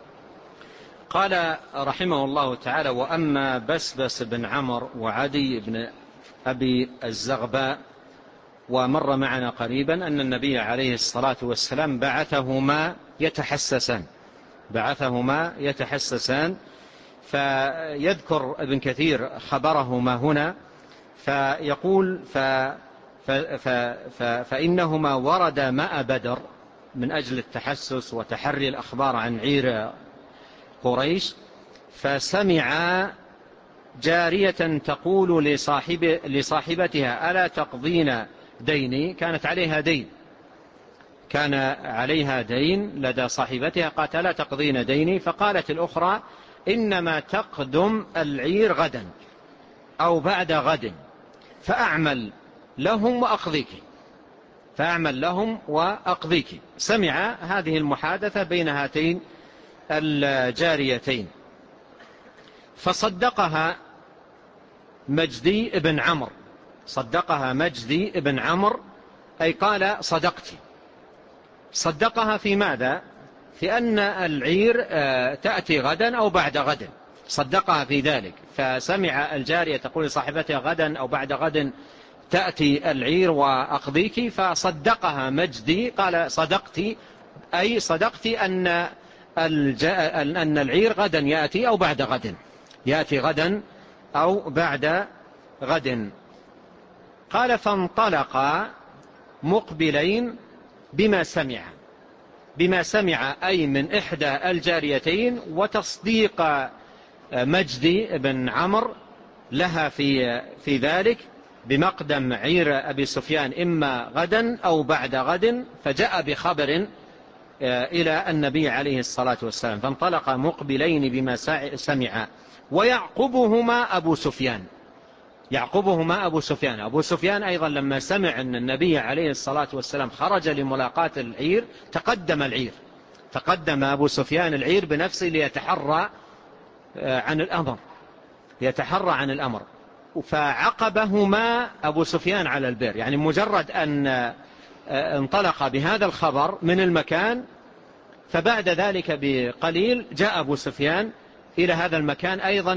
B: قال رحمه الله تعالى وأما بسبس بن عمرو وعدي بن أبي الزغباء، ومر معنا قريبا أن النبي عليه الصلاة والسلام بعثهما يتحسسان. فيذكر ابن كثير خبرهما هنا، فيقول فإنهما وردا ماء بدر من أجل التحسس وتحري الأخبار عن عير قريش. فسمع جارية تقول لصاحبتها ألا تقضين ديني؟ كان عليها دين لدى صاحبتها، قالت ألا تقضين ديني؟ فقالت الأخرى إنما تقدم العير غدا أو بعد غد، فأعمل لهم وأقضيك. سمع هذه المحادثة بين هاتين الجاريتين، فصدقها مجدي بن عمرو، أي قال صدقها في ماذا؟ في أن العير تأتي غدا أو بعد غد، صدقها في ذلك. فسمع الجارية تقول لصاحبتها غدا أو بعد غد تأتي العير وأقضيك، فصدقها مجدي قال صدقتي، أي صدقتي أن العير غدا يأتي أو بعد غد، يأتي غدا أو بعد غد. قال فانطلقا مقبلين بما سمع أي من إحدى الجاريتين، وتصديق مجدي بن عمرو لها في ذلك بمقدم عير أبي سفيان إما غدا أو بعد غد، فجاء بخبر إلى النبي عليه الصلاة والسلام، فانطلق مقبلين بما سمع، ويعقبهما أبو سفيان. أبو سفيان أيضا لما سمع أن النبي عليه الصلاة والسلام خرج لملاقاة العير تقدم أبو سفيان العير بنفسه ليتحرى عن الأمر، فعقبهما أبو سفيان على البئر. يعني مجرد أن انطلق بهذا الخبر من المكان، فبعد ذلك بقليل جاء أبو سفيان إلى هذا المكان أيضا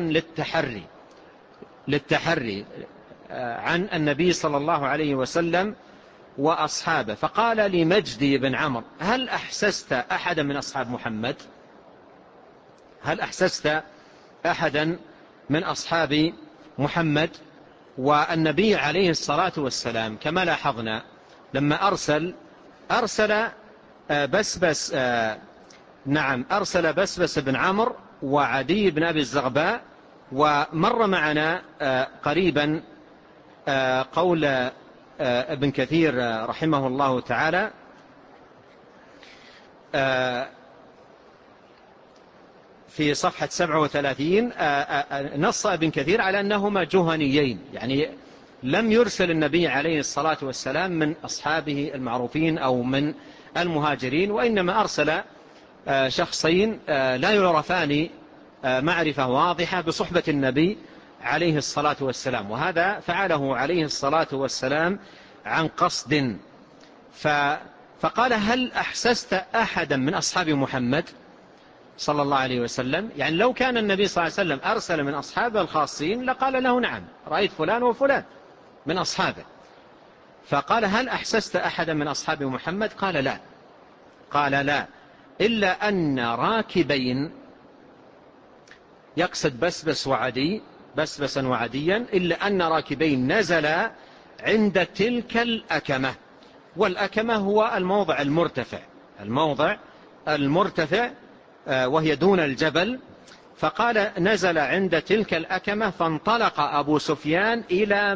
B: للتحري عن النبي صلى الله عليه وسلم وأصحابه. فقال لمجدي بن عمرو: هل أحسست أحدا من أصحاب محمد؟ هل أحسست أحدا من أصحاب محمد؟ والنبي عليه الصلاة والسلام كما لاحظنا لما أرسل بسبس بن عمرو وعدي بن أبي الزغباء. ومر معنا قريبا قول ابن كثير رحمه الله تعالى في صفحة 37، نص ابن كثير على أنهما جهنيين، يعني لم يرسل النبي عليه الصلاة والسلام من أصحابه المعروفين أو من المهاجرين، وإنما أرسل شخصين لا يعرفان معرفة واضحة بصحبة النبي عليه الصلاة والسلام، وهذا فعله عليه الصلاة والسلام عن قصد. فقال: هل أحسست أحدا من أصحاب محمد صلى الله عليه وسلم؟ يعني لو كان النبي صلى الله عليه وسلم أرسل من أصحابه الخاصين لقال له: نعم، رأيت فلان وفلان من أصحابه. فقال: هل أحسست أحدا من أصحاب محمد؟ قال: لا، إلا أن راكبين، يقصد بسبسا وعديا، إلا أن راكبين نزلا عند تلك الأكمة. والأكمة هو الموضع المرتفع وهي دون الجبل. فقال: نزل عند تلك الأكمة، فانطلق أبو سفيان إلى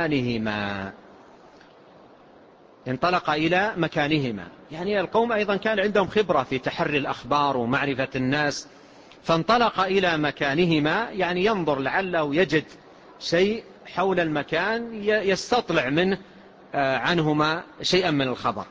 B: مكانهما. يعني القوم أيضا كان عندهم خبرة في تحري الأخبار ومعرفة الناس، فانطلق إلى مكانهما، يعني ينظر لعله يجد شيء حول المكان يستطلع منه عنهما شيئا من الخبر.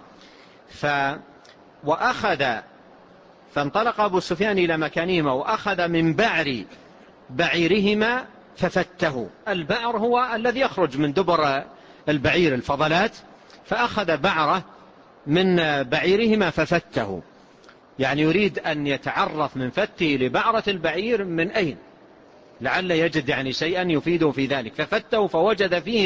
B: فانطلق أبو سفيان إلى مكانهما وأخذ من بعيرهما ففته. البعر هو الذي يخرج من دبر البعير، الفضلات، فأخذ بعره من بعيرهما ففته، يعني يريد أن يتعرف من فته لبعرة البعير من أين، لعل يجد يعني شيئا يفيده في ذلك. ففته فوجد فيه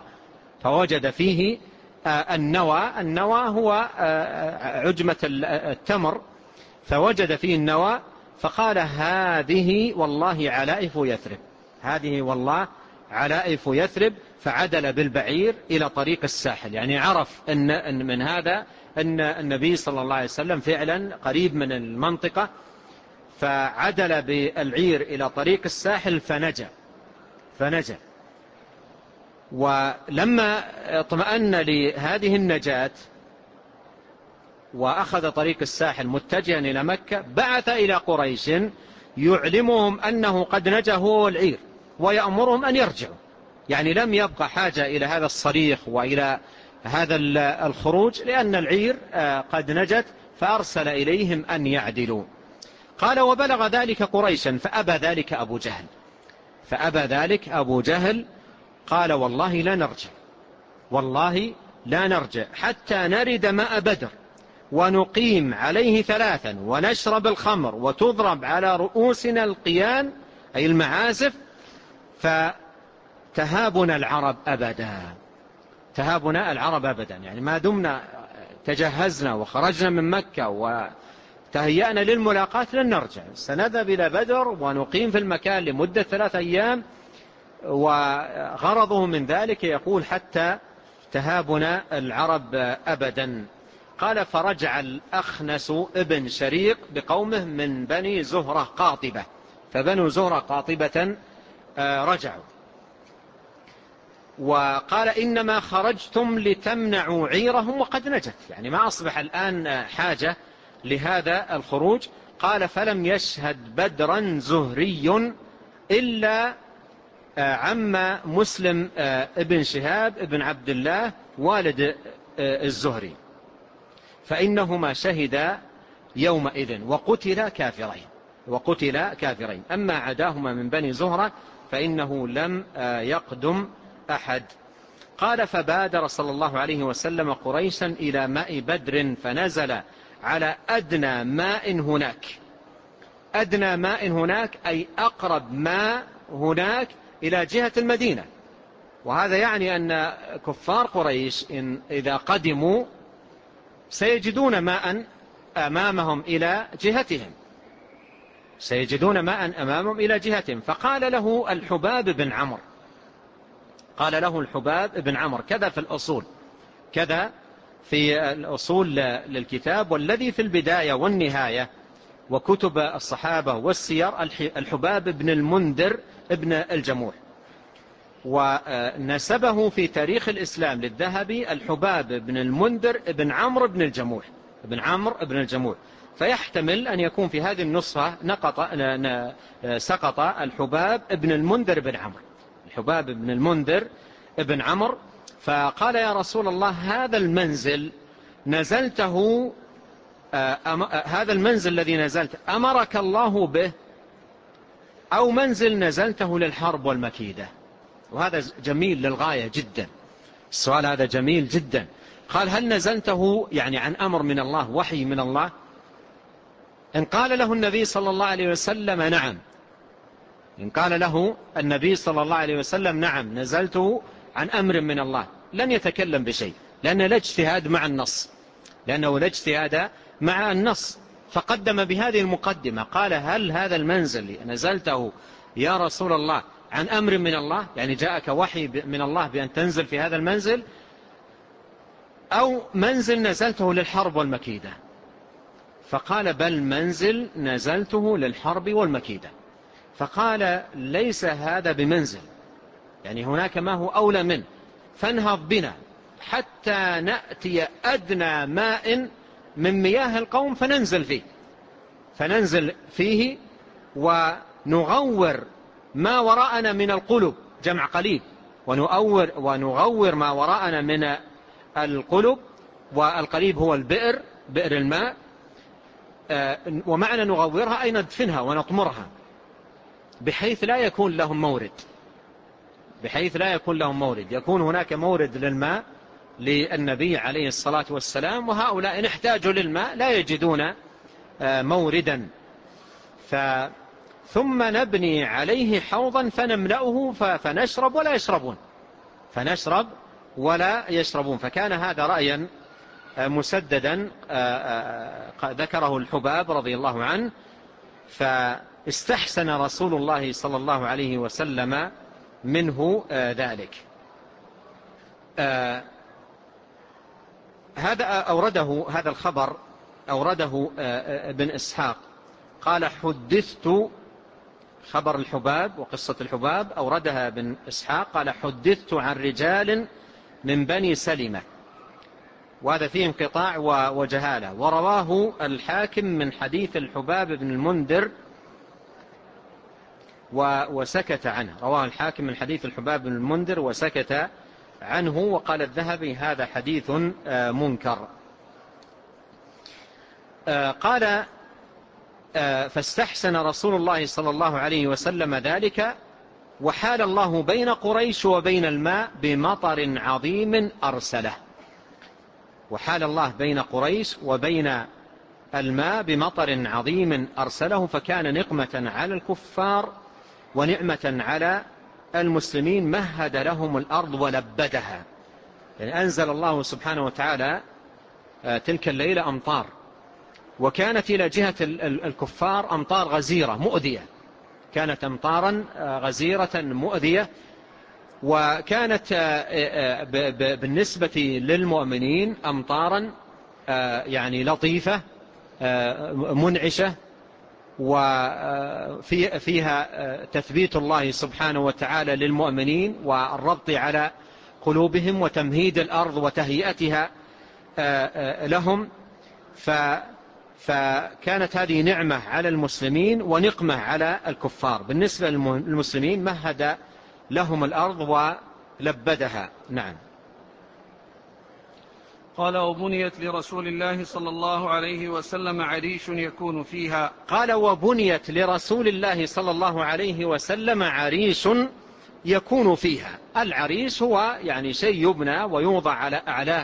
B: النوى. النوى هو عجمة التمر، فوجد فيه النوى، فقال: هذه والله علائف يثرب. فعدل بالبعير إلى طريق الساحل، يعني عرف أن من هذا أن النبي صلى الله عليه وسلم فعلا قريب من المنطقة، فعدل بالعير إلى طريق الساحل فنجا. ولما اطمأن لهذه النجاة وأخذ طريق الساحل متجها إلى مكة، بعث إلى قريش يعلمهم أنه قد نجا هو والعير، ويأمرهم أن يرجعوا. يعني لم يبقى حاجة إلى هذا الصريخ وإلى هذا الخروج، لأن العير قد نجت، فأرسل إليهم أن يعدلوا. قال: وبلغ ذلك قريشا فأبى ذلك أبو جهل. قال: والله لا نرجع حتى نرد ماء بدر ونقيم عليه 3 ونشرب الخمر وتضرب على رؤوسنا القيان، أي المعازف، فتهابنا العرب أبدا. يعني ما دمنا تجهزنا وخرجنا من مكة وتهيأنا للملاقاة لن نرجع، سنذهب إلى بدر ونقيم في المكان لمدة 3 أيام. وغرضه من ذلك يقول: حتى تهابنا العرب أبدا. قال: فرجع الأخنس ابن شريق بقومه من بني زهرة قاطبة، فبنو زهرة قاطبة رجعوا. وقال إنما خرجتم لتمنعوا عيرهم وقد نجت، يعني ما أصبح الآن حاجة لهذا الخروج. قال فلم يشهد بدرا زهري إلا عم مسلم ابن شهاب ابن عبد الله والد الزهري، فإنهما شهدا يومئذ وقتلا كافرين، أما عداهما من بني زهرة فإنه لم يقدم أحد. قال فبادر صلى الله عليه وسلم قريشا إلى ماء بدر فنزل على أدنى ماء هناك أي أقرب ماء هناك إلى جهة المدينة. وهذا يعني أن كفار قريش إذا قدموا سيجدون ماء أمامهم إلى جهتهم. فقال له الحباب بن عمرو كذا في الأصول للكتاب، والذي في البداية والنهاية وكتب الصحابة والسير الحباب بن المنذر ابن الجموح، ونسبه في تاريخ الإسلام للذهبي الحباب بن المنذر ابن عمرو بن الجموح. فيحتمل أن يكون في هذه النسخة سقط الحباب بن المنذر بن عمرو. فقال يا رسول الله هذا المنزل الذي نزلت أمرك الله به أو منزل نزلته للحرب والمكيدة؟ وهذا جميل للغاية جدا، السؤال هذا جميل جدا. قال هل نزلته يعني عن أمر من الله، وحي من الله؟ إن قال له النبي صلى الله عليه وسلم نعم نزلته عن أمر من الله، لن يتكلم بشيء، لأنه لا اجتهاد مع النص. فقدم بهذه المقدمة، قال هل هذا المنزل نزلته يا رسول الله عن أمر من الله، يعني جاءك وحي من الله بأن تنزل في هذا المنزل، أو منزل نزلته للحرب والمكيدة؟ فقال بل منزل نزلته للحرب والمكيدة. فقال ليس هذا بمنزل، يعني هناك ما هو أولى منه، فانهض بنا حتى نأتي أدنى ماء من مياه القوم فننزل فيه ونغور ما وراءنا من القلب، جمع قليب، ونغور ما وراءنا من القلب، والقليب هو بئر الماء، ومعنى نغورها أي ندفنها ونطمرها بحيث لا يكون لهم مورد، يكون هناك مورد للماء للنبي عليه الصلاة والسلام، وهؤلاء إن احتاجوا للماء لا يجدون موردا. ثم نبني عليه حوضا فنملأه فنشرب ولا يشربون. فكان هذا رأيا مسددا ذكره الحباب رضي الله عنه، فاستحسن رسول الله صلى الله عليه وسلم منه ذلك. هذا الخبر أورده ابن إسحاق، قال حدثت، خبر الحباب وقصة الحباب أوردها ابن إسحاق، قال حدثت عن رجال من بني سلمة، وهذا فيه انقطاع وجهالة، ورواه الحاكم من حديث الحباب بن المنذر وسكت عنه، وسكت عنه، وقال الذهبي هذا حديث منكر. قال فاستحسن رسول الله صلى الله عليه وسلم ذلك، وحال الله بين قريش وبين الماء بمطر عظيم أرسله. وحال الله بين قريش وبين الماء بمطر عظيم أرسله، فكان نقمة على الكفار ونعمة على المسلمين، مهد لهم الأرض ولبدها، يعني أنزل الله سبحانه وتعالى تلك الليلة أمطار، وكانت إلى جهة الكفار أمطار غزيرة مؤذية، كانت أمطارا غزيرة مؤذية، وكانت بالنسبة للمؤمنين أمطارا يعني لطيفة منعشة، وفيها تثبيت الله سبحانه وتعالى للمؤمنين والربط على قلوبهم وتمهيد الأرض وتهيئتها لهم. فكانت هذه نعمة على المسلمين ونقمة على الكفار. بالنسبة للمسلمين مهد لهم الأرض ولبدها. نعم.
A: قال وبنيت لرسول الله صلى الله عليه وسلم عريش يكون فيها.
B: قال وبنيت لرسول الله صلى الله عليه وسلم عريش يكون فيها. العريش هو يعني شيء يبنى ويوضع على أعلاه،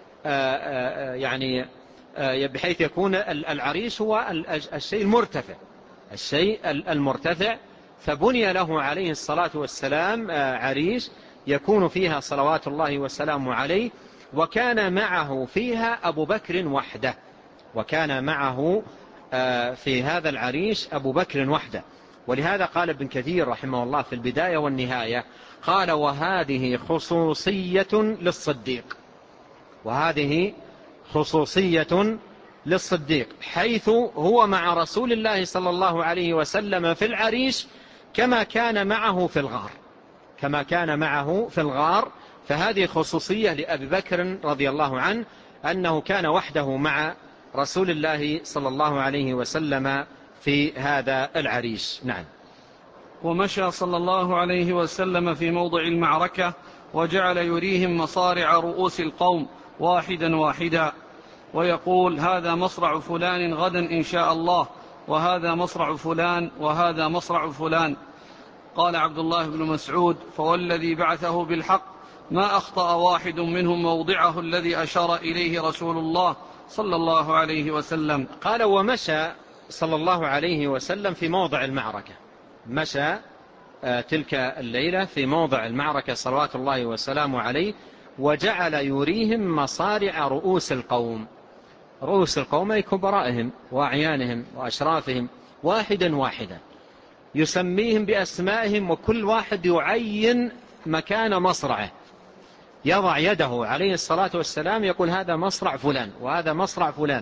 B: يعني بحيث يكون العريش هو الشيء المرتفع، الشيء المرتفع. فبني له عليه الصلاة والسلام عريش يكون فيها صلوات الله والسلام عليه، وكان معه فيها أبو بكر وحده. وكان معه في هذا العريش أبو بكر وحده. ولهذا قال ابن كثير رحمه الله في البداية والنهاية، قال وهذه خصوصية للصديق. وهذه خصوصية للصديق، حيث هو مع رسول الله صلى الله عليه وسلم في العريش كما كان معه في الغار، كما كان معه في الغار. فهذه خصوصية لأبي بكر رضي الله عنه، أنه كان وحده مع رسول الله صلى الله عليه وسلم في هذا العريش. نعم.
A: ومشى صلى الله عليه وسلم في موضع المعركة وجعل يريهم مصارع رؤوس القوم واحدا واحدا، ويقول هذا مصرع فلان غدا إن شاء الله، وهذا مصرع فلان، وهذا مصرع فلان. قال عبد الله بن مسعود فوالذي بعثه بالحق ما أخطأ واحد منهم موضعه الذي أشار إليه رسول الله صلى الله عليه وسلم.
B: قال ومشى صلى الله عليه وسلم في موضع المعركة، مشى تلك الليلة في موضع المعركة صلوات الله وسلامه عليه، وجعل يريهم مصارع رؤوس القوم. رؤوس القوم أي كبرائهم وأعيانهم وأشرافهم واحدا واحدا، يسميهم بأسمائهم، وكل واحد يعين مكان مصرعه، يضع يده عليه الصلاة والسلام يقول هذا مصرع فلان وهذا مصرع فلان،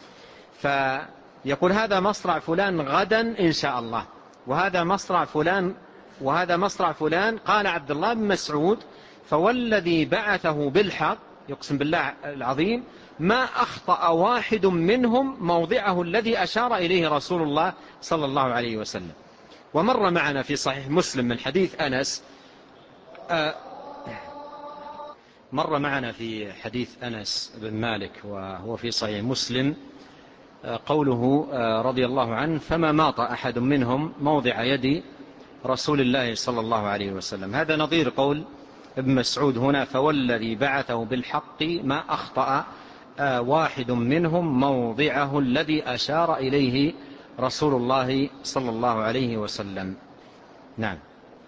B: فيقول هذا مصرع فلان غدا إن شاء الله، وهذا مصرع فلان وهذا مصرع فلان. قال عبد الله بن مسعود فوالذي بعثه بالحق، يقسم بالله العظيم، ما أخطأ واحد منهم موضعه الذي أشار إليه رسول الله صلى الله عليه وسلم. ومر معنا في صحيح مسلم من حديث أنس، مر معنا في حديث أنس بن مالك وهو في صحيح مسلم قوله رضي الله عنه فما ماط أحد منهم موضع يد رسول الله صلى الله عليه وسلم. هذا نظير قول ابن مسعود هنا فوالذي بعثه بالحق ما أخطأ واحد منهم موضعه الذي أشار إليه رسول الله صلى الله عليه وسلم. نعم.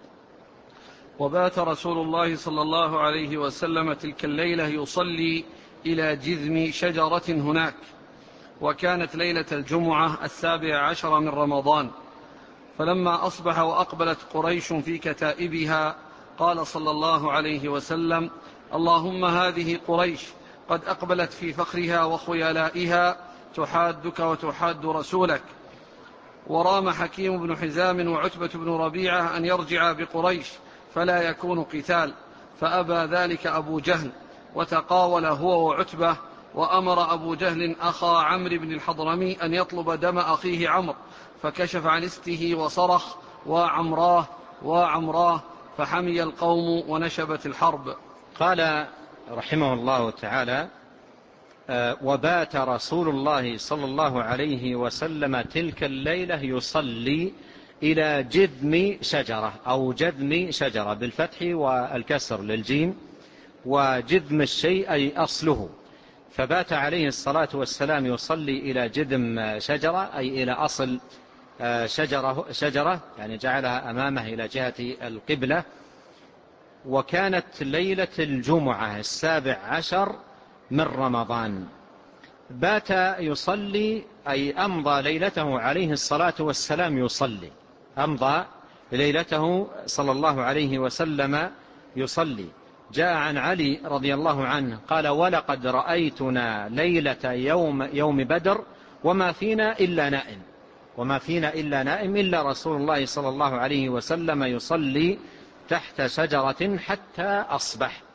A: وبات رسول الله صلى الله عليه وسلم تلك الليلة يصلي إلى جذم شجرة هناك، وكانت ليلة الجمعة 17 من رمضان. فلما أصبح وأقبلت قريش في كتائبها قال صلى الله عليه وسلم اللهم هذه قريش قد أقبلت في فخرها وخيلائها تحادك وتحاد رسولك. ورام حكيم بن حزام وعتبة بن ربيعة أن يرجع بقريش فلا يكون قتال، فأبى ذلك أبو جهل وتقاول هو وعتبة، وأمر أبو جهل أخا عمرو بن الحضرمي أن يطلب دم أخيه عمرو، فكشف عن استه وصرخ وعمراه وعمراه، فحمي القوم ونشبت الحرب.
B: قال رحمه الله تعالى وبات رسول الله صلى الله عليه وسلم تلك الليلة يصلي إلى جذم شجرة أو جذم شجرة بالفتح والكسر للجيم، وجذم الشيء أي أصله. فبات عليه الصلاة والسلام يصلي إلى جذم شجرة أي إلى أصل شجرة يعني جعلها أمامه إلى جهة القبلة. وكانت ليلة الجمعة 17 من رمضان. بات يصلي أي أمضى ليلته عليه الصلاة والسلام يصلي، أمضى ليلته صلى الله عليه وسلم يصلي. جاء عن علي رضي الله عنه قال ولقد رأيتنا ليلة يوم بدر وما فينا إلا نائم، وما فينا إلا نائم إلا رسول الله صلى الله عليه وسلم يصلي تحت شجرة حتى أصبح.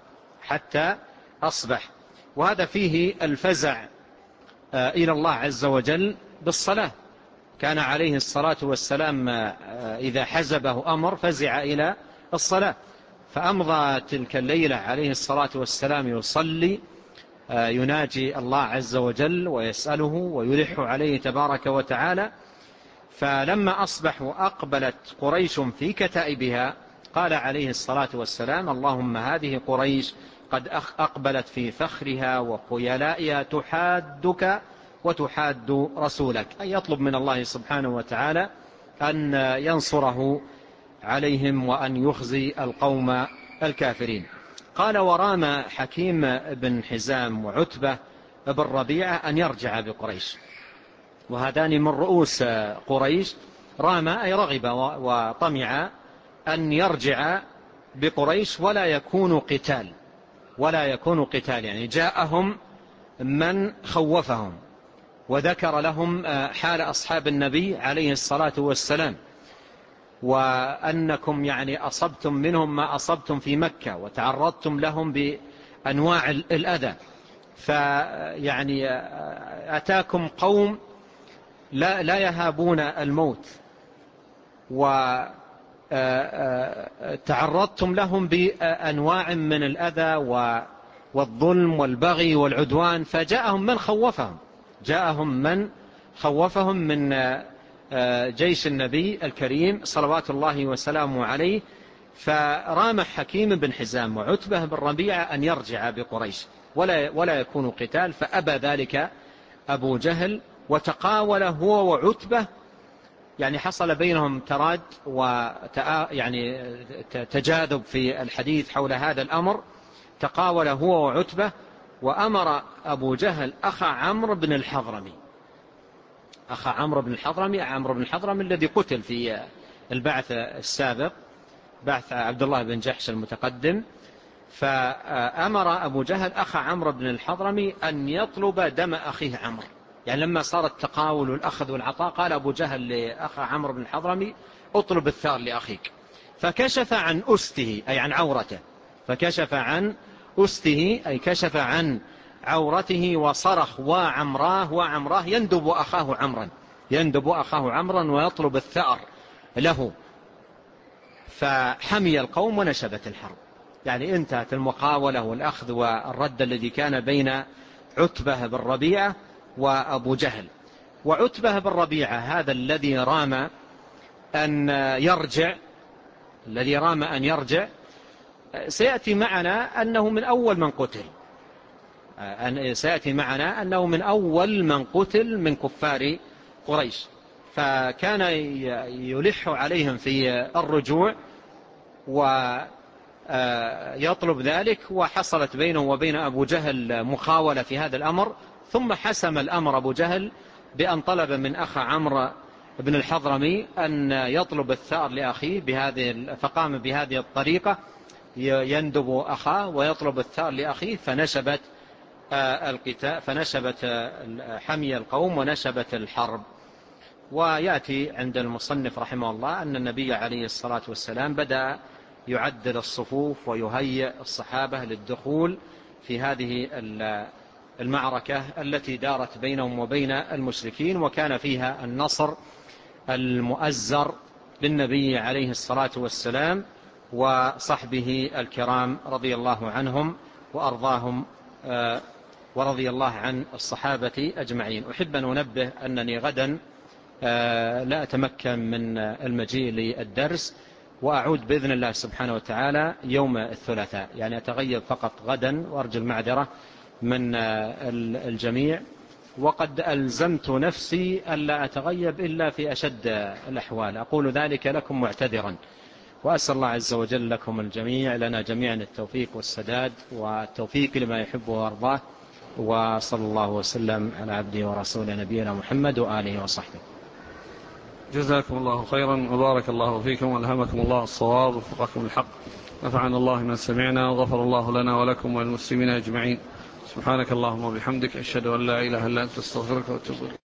B: حتى أصبح. وهذا فيه الفزع إلى الله عز وجل بالصلاة. كان عليه الصلاة والسلام إذا حزبه أمر فزع إلى الصلاة، فأمضى تلك الليلة عليه الصلاة والسلام يصلي يناجي الله عز وجل ويسأله ويلح عليه تبارك وتعالى. فلما أصبح وأقبلت قريش في كتائبها قال عليه الصلاة والسلام: اللهم هذه قريش قد أقبلت في فخرها وخيلائها تحادك وتحاد رسولك، أي يطلب من الله سبحانه وتعالى أن ينصره عليهم وأن يخزي القوم الكافرين. قال: ورام حكيم بن حزام وعتبة بن ربيعة أن يرجع بقريش، وهذان من رؤوس قريش. رام أي رغب وطمع أن يرجع بقريش ولا يكون قتال، يعني جاءهم من خوفهم وذكر لهم حال أصحاب النبي عليه الصلاة والسلام، وأنكم يعني أصبتم منهم ما أصبتم في مكة وتعرضتم لهم بأنواع الأذى، فيعني أتاكم قوم لا يهابون الموت، وتعرضتم لهم بأنواع من الأذى والظلم والبغي والعدوان، فجاءهم من خوفهم من جيش النبي الكريم صلوات الله وسلامه عليه. فرام حكيم بن حزام وعتبة بن ربيعة أن يرجع بقريش ولا يكون قتال، فأبى ذلك أبو جهل وتقاول هو وعتبة، يعني حصل بينهم تراد يعني تجاذب في الحديث حول هذا الأمر. تقاول هو وعتبة، وأمر أبو جهل أخا عمرو بن الحضرمي الذي قتل في البعث السابق، بعث عبد الله بن جحش المتقدم. فأمر أبو جهل أخا عمرو بن الحضرمي أن يطلب دم أخيه عمرو، يعني لما صار التقاول والأخذ والعطاء قال أبو جهل لأخا عمرو بن الحضرمي: اطلب الثار لأخيك. فكشف عن أسته أي عن عورته، فكشف عن أسته أي كشف عن عورته وصرخ: وعمراه يندب أخاه عمرا ويطلب الثأر له. فحمي القوم ونشبت الحرب، يعني انتهت المقاولة والأخذ والرد الذي كان بين عتبة بن ربيعة وأبو جهل. وعتبة بن ربيعة هذا الذي رام أن يرجع سيأتي معنا أنه من أول من قتل من كفار قريش، فكان يلح عليهم في الرجوع ويطلب ذلك، وحصلت بينه وبين أبو جهل مخاولة في هذا الأمر. ثم حسم الأمر أبو جهل بأن طلب من أخ عمرو بن الحضرمي أن يطلب الثأر لأخيه فقام بهذه الطريقة، يندب أخاه ويطلب الثأر لأخيه، فنشبت حمي القوم ونشبت الحرب. ويأتي عند المصنف رحمه الله أن النبي عليه الصلاة والسلام بدأ يعدل الصفوف ويهيئ الصحابة للدخول في هذه المعركة التي دارت بينهم وبين المشركين، وكان فيها النصر المؤزر للنبي عليه الصلاة والسلام وصحبه الكرام رضي الله عنهم وأرضاهم، ورضي الله عن الصحابة أجمعين. أحب أن أنبه أنني غدا لا أتمكن من المجيء للدرس، وأعود بإذن الله سبحانه وتعالى يوم الثلاثاء، يعني أتغيب فقط غدا، وأرجو المعذرة من الجميع. وقد ألزمت نفسي ألا أتغيب إلا في أشد الأحوال، أقول ذلك لكم معتذرا، وأسأل الله عز وجل لكم الجميع لنا جميعا التوفيق والسداد والتوفيق لما يحبه ويرضاه، وصلى الله وسلم على عبده ورسوله نبينا محمد وآله وصحبه.
A: جزاكم الله خيرا وبارك الله فيكم وألهمكم الله الصواب ووفقكم الحق، نفعنا الله من سمعنا وغفر الله لنا ولكم وللمسلمين أجمعين. سبحانك اللهم وبحمدك، أشهد أن لا إله إلا أنت، أستغفرك وأتوب إليك.